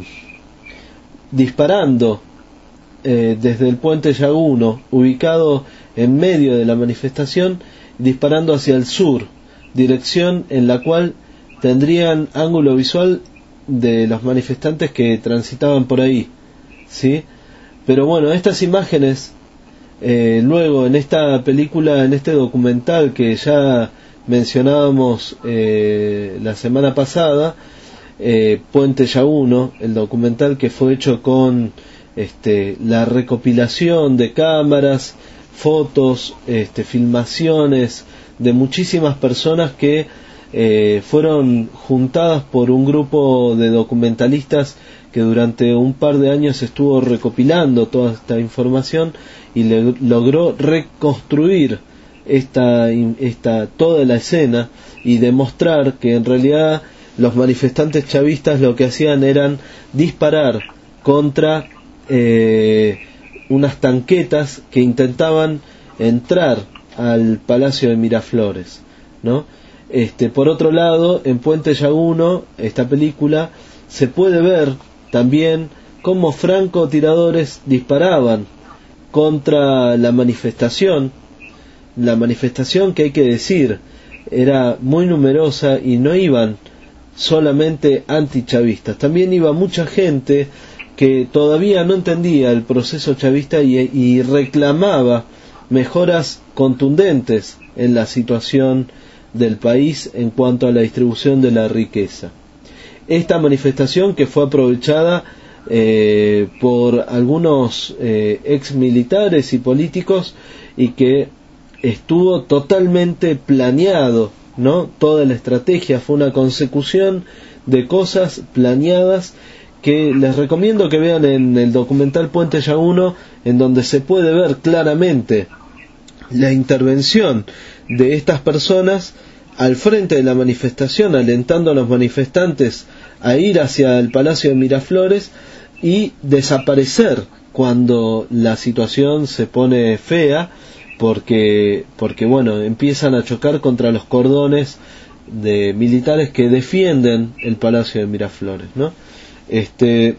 disparando eh, desde el puente Yaguno, ubicado en medio de la manifestación, disparando hacia el sur, dirección en la cual tendrían ángulo visual de los manifestantes que transitaban por ahí, ¿sí? Pero bueno, estas imágenes eh, luego en esta película, en este documental que ya mencionábamos eh, la semana pasada, eh, Puente Yaguno, el documental que fue hecho con este, la recopilación de cámaras, fotos, este, filmaciones de muchísimas personas que Eh, fueron juntadas por un grupo de documentalistas que durante un par de años estuvo recopilando toda esta información y le, logró reconstruir esta, esta, toda la escena y demostrar que en realidad los manifestantes chavistas lo que hacían eran disparar contra eh, unas tanquetas que intentaban entrar al Palacio de Miraflores, ¿no? Este, por otro lado, en Puente Yaguno, esta película, se puede ver también cómo francotiradores disparaban contra la manifestación, la manifestación que hay que decir era muy numerosa y no iban solamente antichavistas, también iba mucha gente que todavía no entendía el proceso chavista y, y reclamaba mejoras contundentes en la situación del país en cuanto a la distribución de la riqueza. Esta manifestación, que fue aprovechada eh, por algunos eh, ex militares y políticos y que estuvo totalmente planeado, ¿no? Toda la estrategia fue una consecución de cosas planeadas que les recomiendo que vean en el documental Puente Yaguno, en donde se puede ver claramente la intervención de estas personas al frente de la manifestación, alentando a los manifestantes a ir hacia el Palacio de Miraflores y desaparecer cuando la situación se pone fea, porque porque bueno, empiezan a chocar contra los cordones de militares que defienden el Palacio de Miraflores, ¿no? Este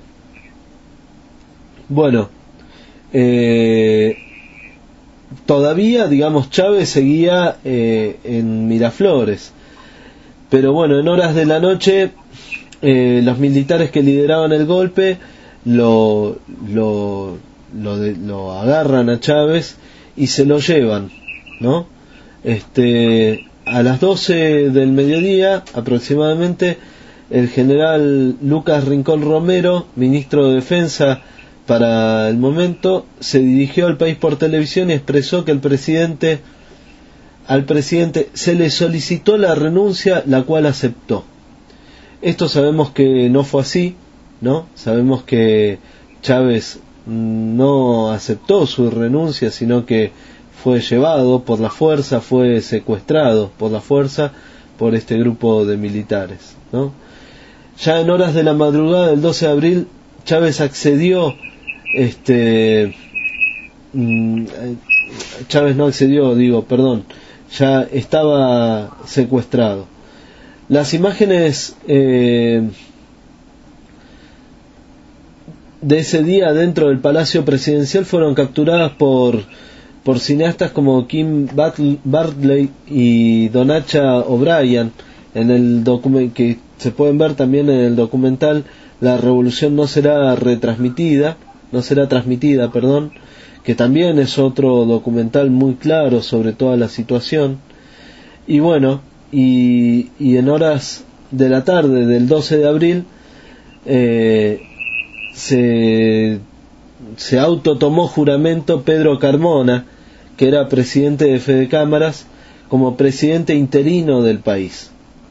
bueno, eh todavía, digamos, Chávez seguía eh, en Miraflores, pero bueno, en horas de la noche eh, los militares que lideraban el golpe lo lo, lo, de, lo agarran a Chávez y se lo llevan, ¿no? Este, a las doce del mediodía aproximadamente, el general Lucas Rincón Romero, ministro de Defensa para el momento, se dirigió al país por televisión y expresó que el presidente al presidente se le solicitó la renuncia, la cual aceptó. Esto sabemos que no fue así, ¿no? Sabemos que Chávez no aceptó su renuncia, sino que fue llevado por la fuerza, fue secuestrado por la fuerza por este grupo de militares, ¿no? Ya en horas de la madrugada del doce de abril, Chávez accedió Este, Chávez no accedió, digo, perdón, ya estaba secuestrado. Las imágenes eh, de ese día dentro del Palacio Presidencial fueron capturadas por por cineastas como Kim Bartley y Donacha O'Brien, en el document que se pueden ver también en el documental la revolución no será retransmitida, no será transmitida, perdón, que también es otro documental muy claro sobre toda la situación. Y bueno, y, y en horas de la tarde del doce de abril eh, se, se autotomó juramento Pedro Carmona, que era presidente de Fede Cámaras, como presidente interino del país.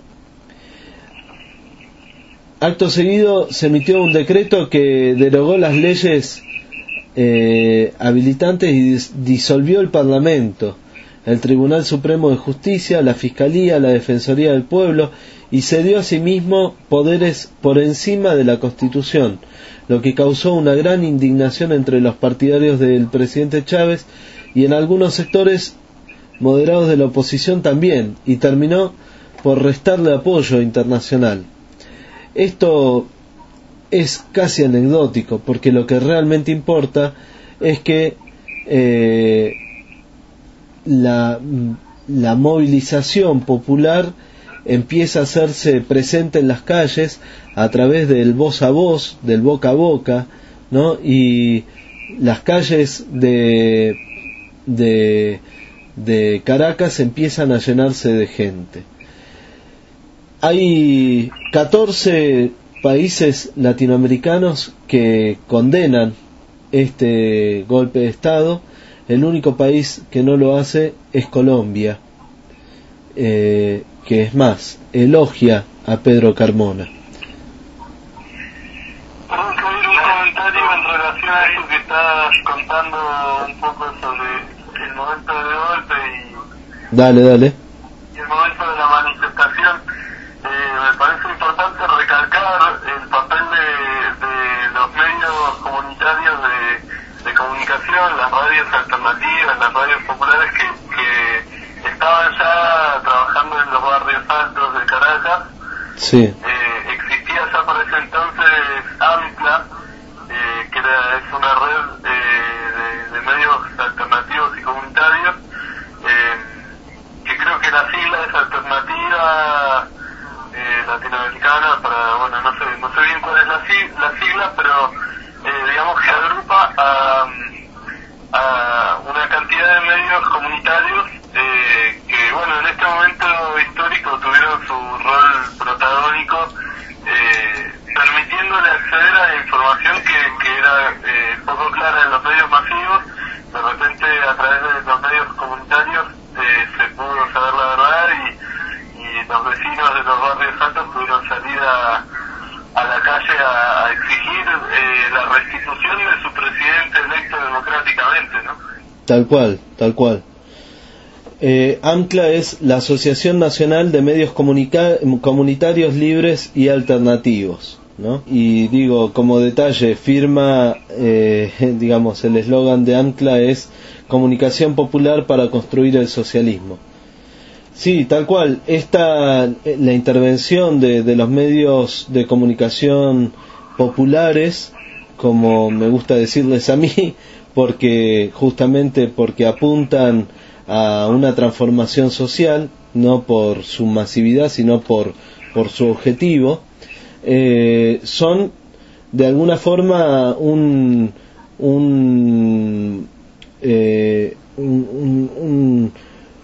Acto seguido se emitió un decreto que derogó las leyes eh, habilitantes y dis- disolvió el Parlamento, el Tribunal Supremo de Justicia, la Fiscalía, la Defensoría del Pueblo, y cedió asimismo poderes por encima de la Constitución, lo que causó una gran indignación entre los partidarios del presidente Chávez y en algunos sectores moderados de la oposición también, y terminó por restarle apoyo internacional. Esto es casi anecdótico, porque lo que realmente importa es que eh, la, la movilización popular empieza a hacerse presente en las calles a través del voz a voz, del boca a boca, ¿no? Y las calles de, de, de Caracas empiezan a llenarse de gente. Hay catorce países latinoamericanos que condenan este golpe de Estado. El único país que no lo hace es Colombia, eh, que es más, elogia a Pedro Carmona. Tengo que oír un comentario en relación a eso que estás contando un poco sobre el momento de golpe y, Dale, dale. y el momento de la manifestación. Eh, me parece importante recalcar el papel de, de los medios comunitarios de, de comunicación, las radios alternativas, las radios populares que, que estaban ya trabajando en los barrios altos de Caracas. Sí. Eh, existía ya por ese entonces AMCLA, eh, que era, es una red eh, de, de medios alternativos y comunitarios, eh, que creo que la sigla es Alternativa Eh, latinoamericana para, bueno, no sé, no sé bien cuál es la, sig- la sigla, pero eh, digamos que agrupa a, a una cantidad de medios comunitarios eh, que, bueno, en este momento histórico tuvieron su rol protagónico, eh, permitiéndole acceder a la información que, que era eh, poco clara en los medios masivos. De repente, a través de los medios comunitarios eh, se pudo saber la verdad y los vecinos de los barrios altos pudieron salir a, a la calle a, a exigir eh, la restitución de su presidente electo democráticamente, ¿no? Tal cual, tal cual. Eh, AMCLA es la Asociación Nacional de Medios Comunica- Comunitarios Libres y Alternativos, ¿no? Y digo, como detalle, firma, eh, digamos, el eslogan de AMCLA es Comunicación Popular para Construir el Socialismo. Sí, tal cual. Esta, la intervención de, de los medios de comunicación populares, como me gusta decirles a mí, porque justamente porque apuntan a una transformación social, no por su masividad, sino por, por su objetivo, eh, son de alguna forma un un, eh, un, un, un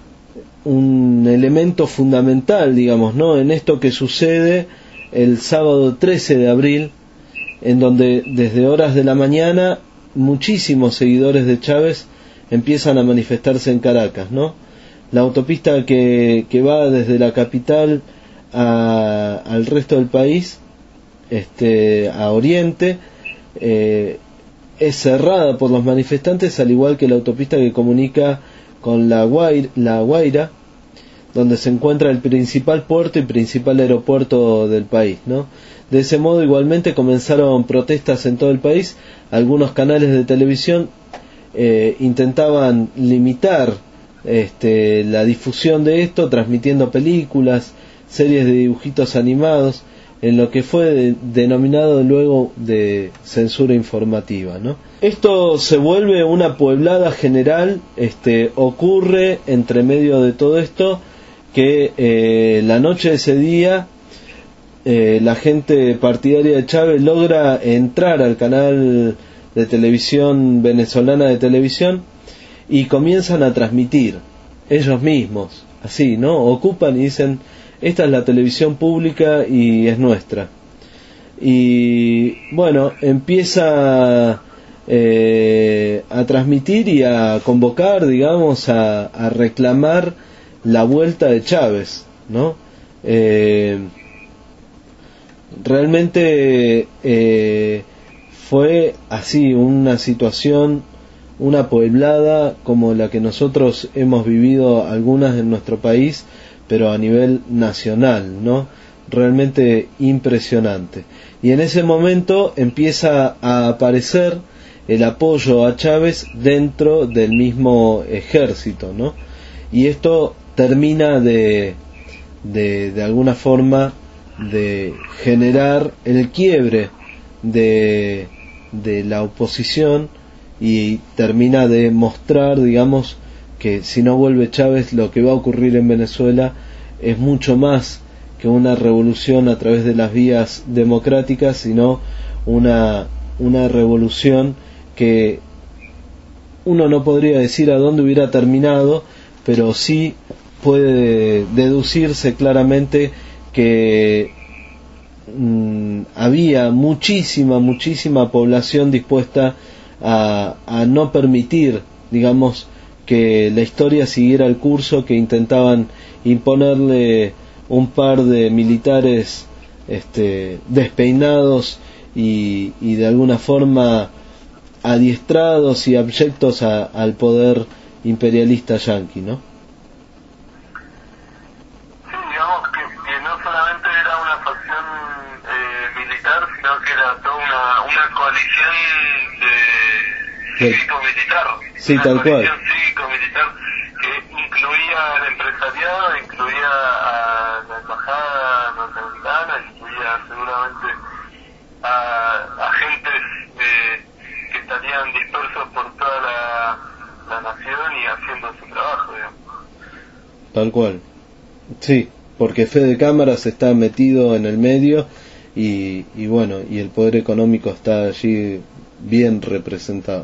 un elemento fundamental, digamos, ¿no?, en esto que sucede el sábado trece de abril, en donde desde horas de la mañana muchísimos seguidores de Chávez empiezan a manifestarse en Caracas, ¿no? La autopista que, que va desde la capital a, al resto del país, este, a Oriente, eh, es cerrada por los manifestantes, al igual que la autopista que comunica con la Guaira, la Guaira, donde se encuentra el principal puerto y principal aeropuerto del país, ¿no? De ese modo, igualmente, comenzaron protestas en todo el país. Algunos canales de televisión eh, intentaban limitar este, la difusión de esto, transmitiendo películas, series de dibujitos animados, en lo que fue de, denominado luego de censura informativa, ¿no? Esto se vuelve una pueblada general. Este, ocurre entre medio de todo esto que eh, la noche de ese día eh, la gente partidaria de Chávez logra entrar al canal de televisión venezolana de televisión y comienzan a transmitir ellos mismos, así, ¿no? Ocupan y dicen, esta es la televisión pública y es nuestra. Y bueno, empieza eh, a transmitir y a convocar, digamos, a, a reclamar la vuelta de Chávez, ¿no? Eh, realmente eh, fue así una situación, una pueblada como la que nosotros hemos vivido algunas en nuestro país, pero a nivel nacional, ¿no? Realmente impresionante. Y en ese momento empieza a aparecer el apoyo a Chávez dentro del mismo ejército, ¿no? Y esto termina de, de, de alguna forma de generar el quiebre de, de la oposición y termina de mostrar, digamos, que si no vuelve Chávez lo que va a ocurrir en Venezuela es mucho más que una revolución a través de las vías democráticas, sino una, una revolución que uno no podría decir a dónde hubiera terminado, pero sí puede deducirse claramente que mmm, había muchísima, muchísima población dispuesta a, a no permitir, digamos, que la historia siguiera el curso que intentaban imponerle un par de militares este, despeinados y, y de alguna forma adiestrados y abyectos a, al poder imperialista yanqui, ¿no? Sí, digamos que, que no solamente era una facción eh, militar, sino que era toda una, una coalición de cívico-militar. Sí, una tal cual. Cívico-militar que incluía al empresariado, incluía a la embajada norteamericana, incluía seguramente a agentes eh, que estarían dispersos por toda la, la nación y haciendo su trabajo, digamos. Tal cual. Sí, porque Fede Cámaras está metido en el medio y, y bueno, y el poder económico está allí bien representado.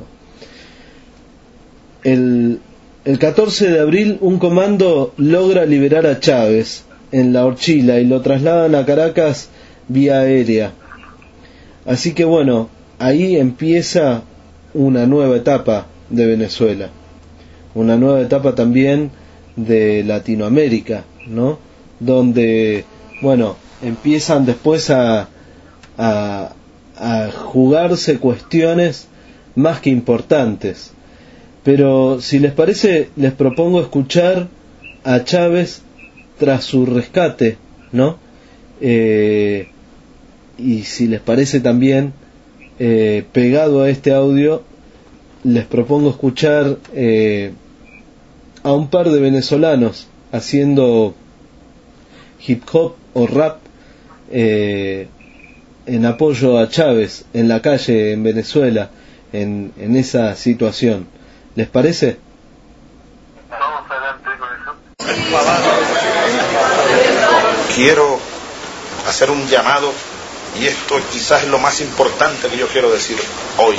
El, el catorce de abril un comando logra liberar a Chávez en La Horchila y lo trasladan a Caracas vía aérea. Así que bueno, ahí empieza una nueva etapa de Venezuela, una nueva etapa también de Latinoamérica, ¿no? Donde, bueno, empiezan después a, a, a jugarse cuestiones más que importantes. Pero si les parece, les propongo escuchar a Chávez tras su rescate, ¿no? Eh, y si les parece también, eh, pegado a este audio, les propongo escuchar eh, a un par de venezolanos haciendo hip hop o rap eh, en apoyo a Chávez en la calle en Venezuela, en, en esa situación. ¿Les parece? Vamos adelante con eso. Quiero hacer un llamado, y esto quizás es lo más importante que yo quiero decir hoy.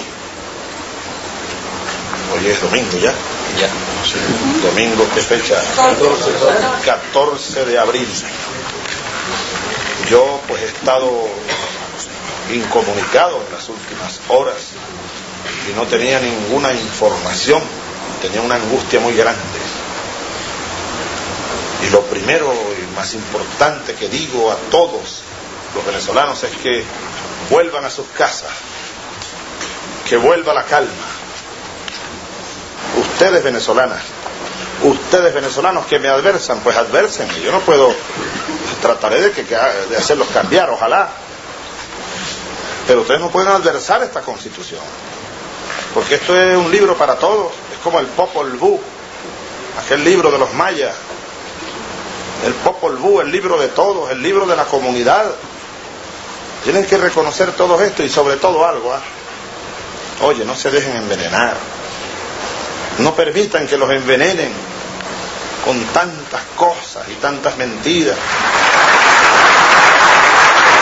Hoy es domingo ya. Ya. Sí. Domingo, ¿qué fecha? catorce de abril. Yo pues he estado incomunicado en las últimas horas y no tenía ninguna información, tenía una angustia muy grande. Y lo primero y más importante que digo a todos los venezolanos es que vuelvan a sus casas, que vuelva la calma. Ustedes venezolanas, ustedes venezolanos que me adversan, pues advérsenme. Yo no puedo, trataré de, que, de hacerlos cambiar, ojalá. Pero ustedes no pueden adversar esta Constitución, porque esto es un libro para todos. Es como el Popol Vuh, aquel libro de los mayas. El Popol Vuh, el libro de todos, el libro de la comunidad. Tienen que reconocer todo esto y sobre todo algo, ¿eh? Oye, no se dejen envenenar. No permitan que los envenenen con tantas cosas y tantas mentiras.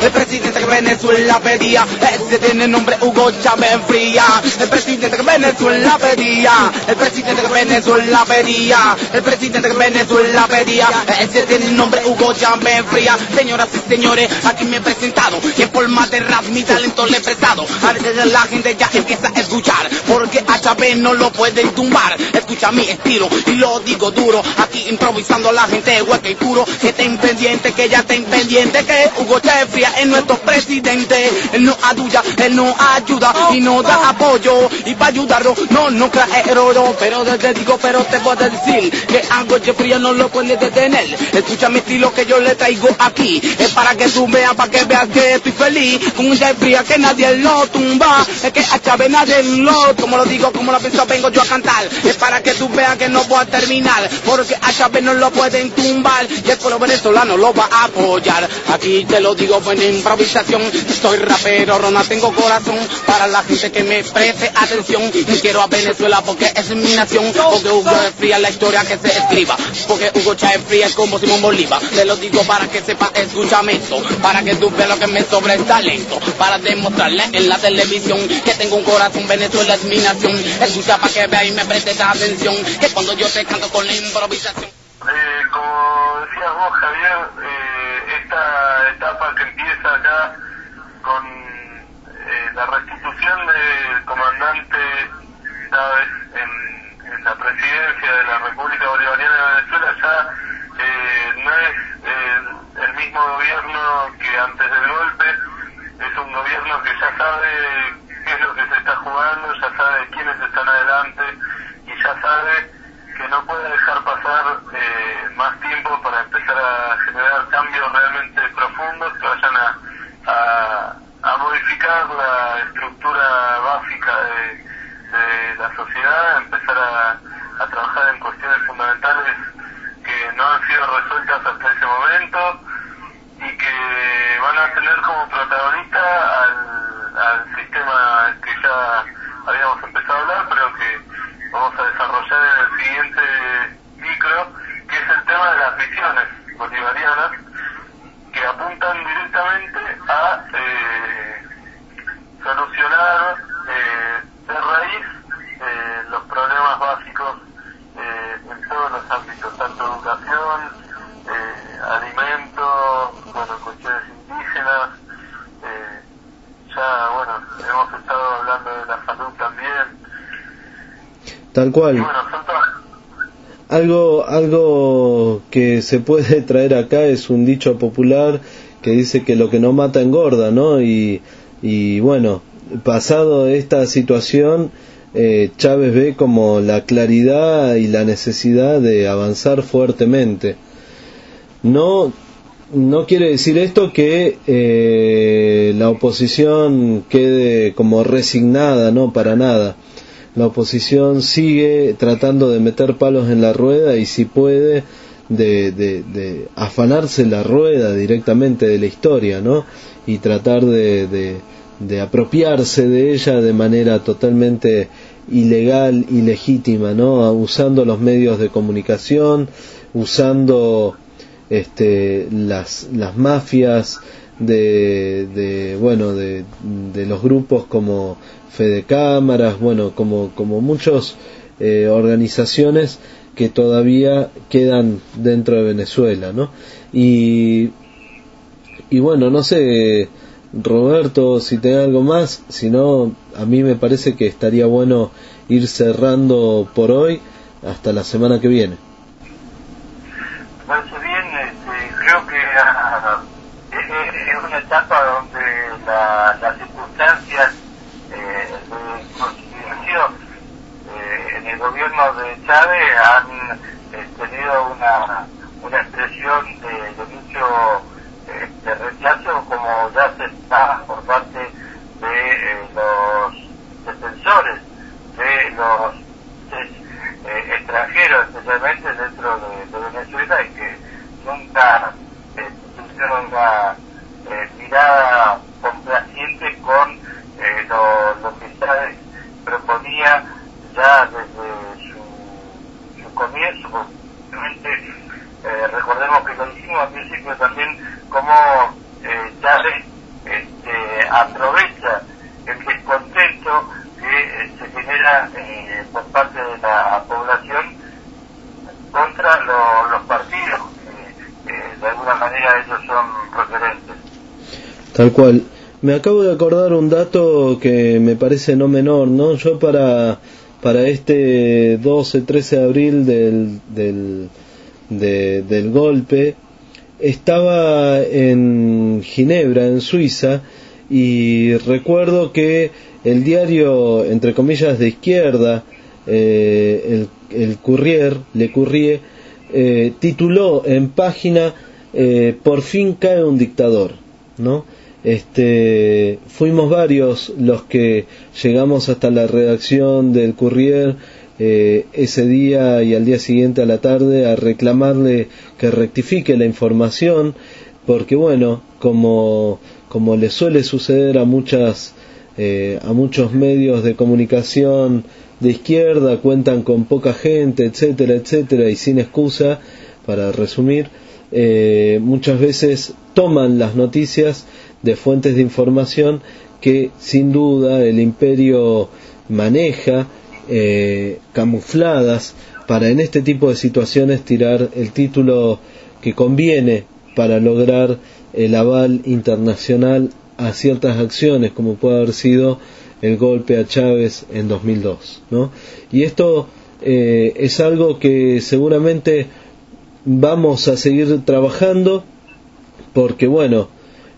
el presidente que Venezuela pedía, ese tiene nombre Hugo Chávez Fría, el presidente que Venezuela pedía, el presidente que Venezuela pedía, el presidente que Venezuela pedía, ese tiene nombre Hugo Chávez Fría. Señoras y señores, aquí me he presentado, y en forma de rap mi talento le he prestado. A veces la gente ya empieza a escuchar, porque a Chávez no lo pueden tumbar. Escucha mi estilo y lo digo duro, aquí improvisando la gente hueca y puro. Que estén pendientes, que ya estén pendientes, que Hugo Chávez Fría es nuestro presidente. Él no aduya, él no ayuda y no da apoyo, y para ayudarlo no no trae oro. Pero te digo, pero te puedo decir que Hugo Chávez Fría no lo puede detener. Escucha mi estilo que yo le traigo aquí, es para que tú veas, para que veas que estoy feliz con un Chávez Fría que nadie lo tumba. Es que a Chávez nadie lo, como lo digo, como lo pienso, vengo yo a cantar. Es para que tú veas que no voy a terminar, porque a Chávez no lo pueden tumbar, y el pueblo venezolano lo va a apoyar. Aquí te lo digo, buena improvisación, soy rapero, no tengo corazón, para la gente que me preste atención. Quiero a Venezuela porque es mi nación, porque Hugo Chávez Fría es la historia que se escriba, porque Hugo Chávez Fría es como Simón Bolívar. Te lo digo para que sepa, escúchame esto, para que tú veas lo que me sobra es talento, para demostrarle en la televisión que tengo un corazón, Venezuela es mi nación. Escucha para que vea y me prestes atención, que cuando yo te canto con la improvisación. Eh, como decías vos, Javier, eh, esta etapa que empieza acá con eh, la restitución del comandante Chávez en, en la presidencia de la República Bolivariana de Venezuela, ya eh, no es eh, el mismo gobierno que antes del golpe. Es un gobierno que ya sabe qué es lo que se está jugando, ya sabe quiénes están adelante y ya sabe que no puede dejar pasar eh, más tiempo para empezar a generar cambios realmente profundos que vayan a, a, a modificar la estructura básica de, de la sociedad, empezar a, a trabajar en cuestiones fundamentales que no han sido resueltas hasta ese momento y que van a tener como protagonista al, al sistema que ya habíamos empezado a hablar, pero que vamos a desarrollar en el siguiente micro, que es el tema de las visiones bolivarianas, que apuntan directamente a eh, solucionar eh, de raíz eh, los problemas básicos eh, en todos los ámbitos, tanto educación, eh, alimentos, bueno, cuestiones indígenas, eh, ya, bueno, hemos estado hablando de la salud también. Tal cual. Algo, algo que se puede traer acá es un dicho popular que dice que lo que no mata engorda, ¿no? Y, y bueno, pasado esta situación, eh, Chávez ve como la claridad y la necesidad de avanzar fuertemente. No, no quiere decir esto que eh, la oposición quede como resignada, no, para nada. La oposición sigue tratando de meter palos en la rueda y si puede de, de, de afanarse la rueda directamente de la historia, ¿no? Y tratar de, de, de apropiarse de ella de manera totalmente ilegal, ilegítima, ¿no? Usando los medios de comunicación, usando este, las, las mafias de, de bueno de, de los grupos como Fede Cámaras, bueno, como, como muchas eh, organizaciones que todavía quedan dentro de Venezuela, ¿no? Y, y bueno, no sé, Roberto, si tenés algo más, si no, a mí me parece que estaría bueno ir cerrando por hoy hasta la semana que viene. Me parece bien, este, creo que ah, es, es una etapa donde la, las circunstancias Eh, de conciliación eh, en el gobierno de Chávez han eh, tenido una una expresión de, de mucho eh, de rechazo, como ya se está por parte de eh, los defensores de los eh, extranjeros, especialmente dentro de, de Venezuela, y que nunca eh, tuvieron una eh, mirada complaciente con Eh, lo, lo que Chávez proponía ya desde su, su comienzo. Realmente, eh, recordemos que lo dijimos al principio también, como eh, Chávez este, aprovecha el descontento que eh, se genera eh, por parte de la población contra lo, los partidos, eh, eh, de alguna manera ellos son referentes. Tal cual. Me acabo de acordar un dato que me parece no menor, ¿no? Yo para para este doce, trece de abril del del de, del golpe estaba en Ginebra, en Suiza, y recuerdo que el diario, entre comillas, de izquierda, eh, el, el Courrier, Le Courrier, eh, tituló en página eh, "Por fin cae un dictador", ¿no? Este, fuimos varios los que llegamos hasta la redacción del Courrier eh, ese día y al día siguiente a la tarde a reclamarle que rectifique la información, porque bueno, como como le suele suceder a muchas eh, a muchos medios de comunicación de izquierda, cuentan con poca gente, etcétera, etcétera, y sin excusa, para resumir, eh, muchas veces toman las noticias de fuentes de información que sin duda el imperio maneja, eh, camufladas, para en este tipo de situaciones tirar el título que conviene para lograr el aval internacional a ciertas acciones, como puede haber sido el golpe a Chávez en dos mil dos, ¿no? Y esto eh, es algo que seguramente vamos a seguir trabajando, porque bueno,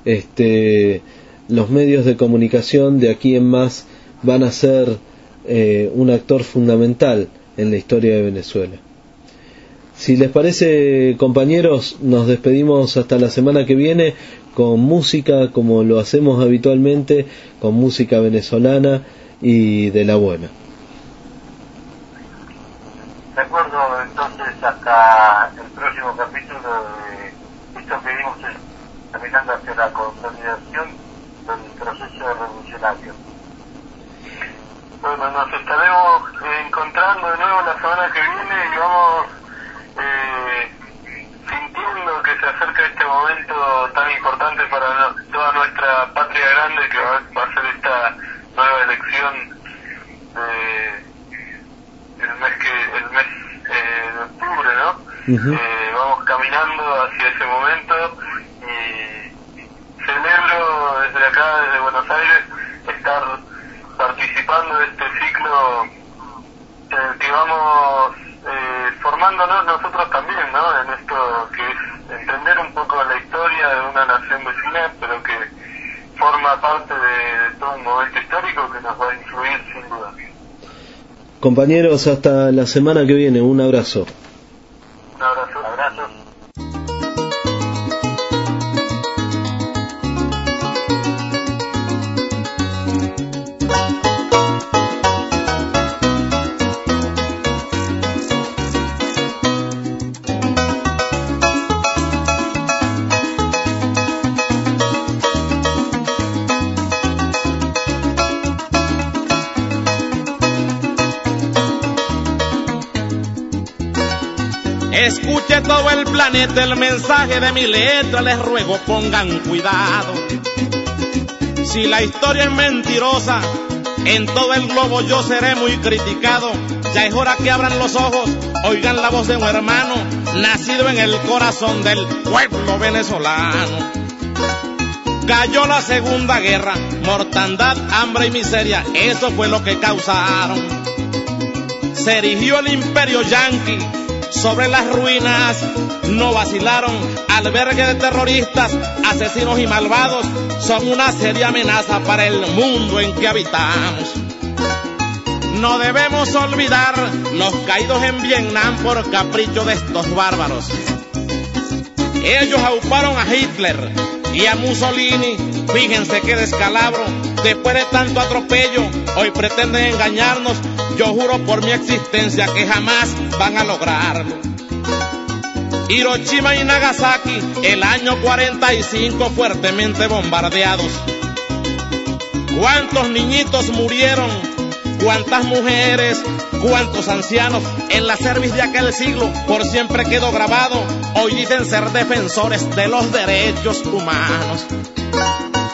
este, los medios de comunicación de aquí en más van a ser eh, un actor fundamental en la historia de Venezuela. Si les parece, compañeros, nos despedimos hasta la semana que viene con música, como lo hacemos habitualmente, con música venezolana y de la buena. De acuerdo, entonces hasta el próximo capítulo de esto que vimos caminando hacia la consolidación del proceso revolucionario. Bueno, nos estaremos encontrando de nuevo la semana que viene y vamos eh, sintiendo que se acerca este momento tan importante para no, toda nuestra patria grande, que va, va a ser esta nueva elección de, el mes que el mes eh, de octubre, ¿no? Uh-huh. Eh, vamos caminando hacia ese momento y celebro desde acá, desde Buenos Aires, estar participando de este ciclo en el que vamos eh, formándonos nosotros también, ¿no? En esto que es entender un poco la historia de una nación vecina, pero que forma parte de, de todo un momento histórico que nos va a influir sin duda. Compañeros, hasta la semana que viene, un abrazo. Un abrazo, un abrazo. Escuche todo el planeta el mensaje de mi letra, les ruego pongan cuidado. Si la historia es mentirosa, en todo el globo yo seré muy criticado. Ya es hora que abran los ojos, oigan la voz de un hermano, nacido en el corazón del pueblo venezolano. Cayó la Segunda Guerra, mortandad, hambre y miseria, eso fue lo que causaron. Se erigió el imperio yanqui sobre las ruinas, no vacilaron, albergue de terroristas, asesinos y malvados, son una seria amenaza para el mundo en que habitamos. No debemos olvidar los caídos en Vietnam por capricho de estos bárbaros. Ellos auparon a Hitler y a Mussolini, fíjense qué descalabro, después de tanto atropello, hoy pretenden engañarnos. Yo juro por mi existencia que jamás van a lograrlo. Hiroshima y Nagasaki, el año cuarenta y cinco, fuertemente bombardeados. ¿Cuántos niñitos murieron? ¿Cuántas mujeres? ¿Cuántos ancianos? En la cerviz de aquel siglo por siempre quedó grabado. Hoy dicen ser defensores de los derechos humanos.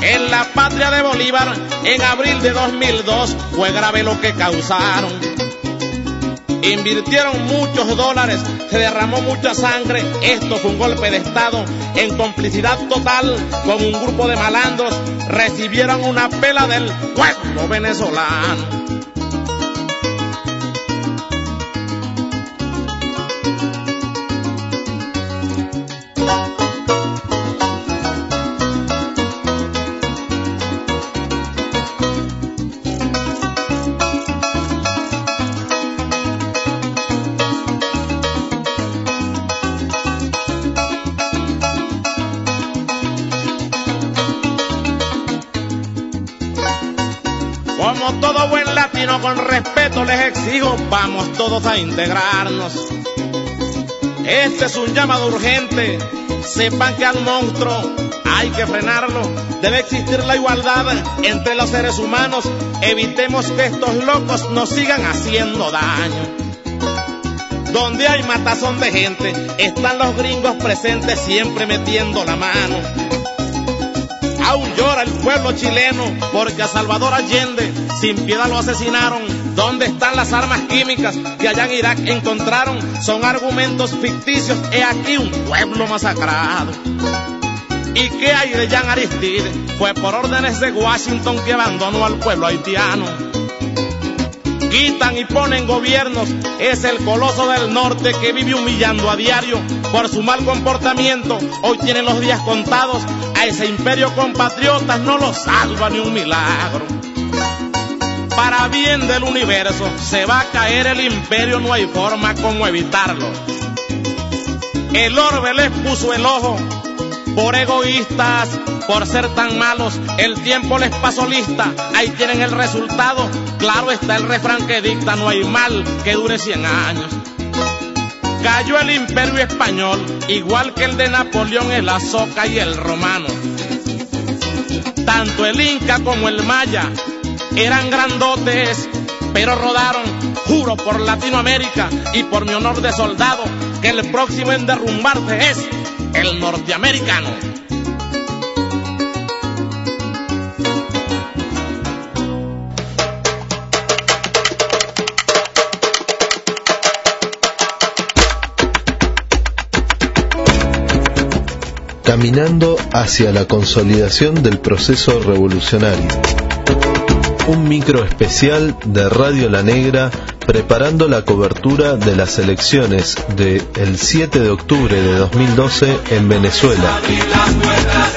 En la patria de Bolívar, en abril de dos mil dos, fue grave lo que causaron. Invirtieron muchos dólares, se derramó mucha sangre. Esto fue un golpe de Estado en complicidad total con un grupo de malandros. Recibieron una pela del pueblo venezolano. Como todo buen latino, con respeto les exijo, vamos todos a integrarnos. Este es un llamado urgente, sepan que al monstruo hay que frenarlo. Debe existir la igualdad entre los seres humanos, evitemos que estos locos nos sigan haciendo daño. Donde hay matazón de gente, están los gringos presentes siempre metiendo la mano. Aún llora el pueblo chileno porque a Salvador Allende sin piedad lo asesinaron. ¿Dónde están las armas químicas que allá en Irak encontraron? Son argumentos ficticios, he aquí un pueblo masacrado. ¿Y qué hay de Jean Aristide? Fue por órdenes de Washington que abandonó al pueblo haitiano. Quitan y ponen gobiernos, es el coloso del norte que vive humillando a diario por su mal comportamiento. Hoy tienen los días contados, a ese imperio compatriotas no lo salva ni un milagro. Para bien del universo se va a caer el imperio, no hay forma como evitarlo. El orbe les puso el ojo, por egoístas, por ser tan malos, el tiempo les pasó lista, ahí tienen el resultado. Claro está el refrán que dicta, no hay mal que dure cien años. Cayó el imperio español, igual que el de Napoleón, el Azoka y el romano. Tanto el inca como el maya eran grandotes, pero rodaron. Juro por Latinoamérica y por mi honor de soldado que el próximo en derrumbarse es el norteamericano. Caminando hacia la consolidación del proceso revolucionario. Un micro especial de Radio La Negra preparando la cobertura de las elecciones del siete de octubre de dos mil doce en Venezuela.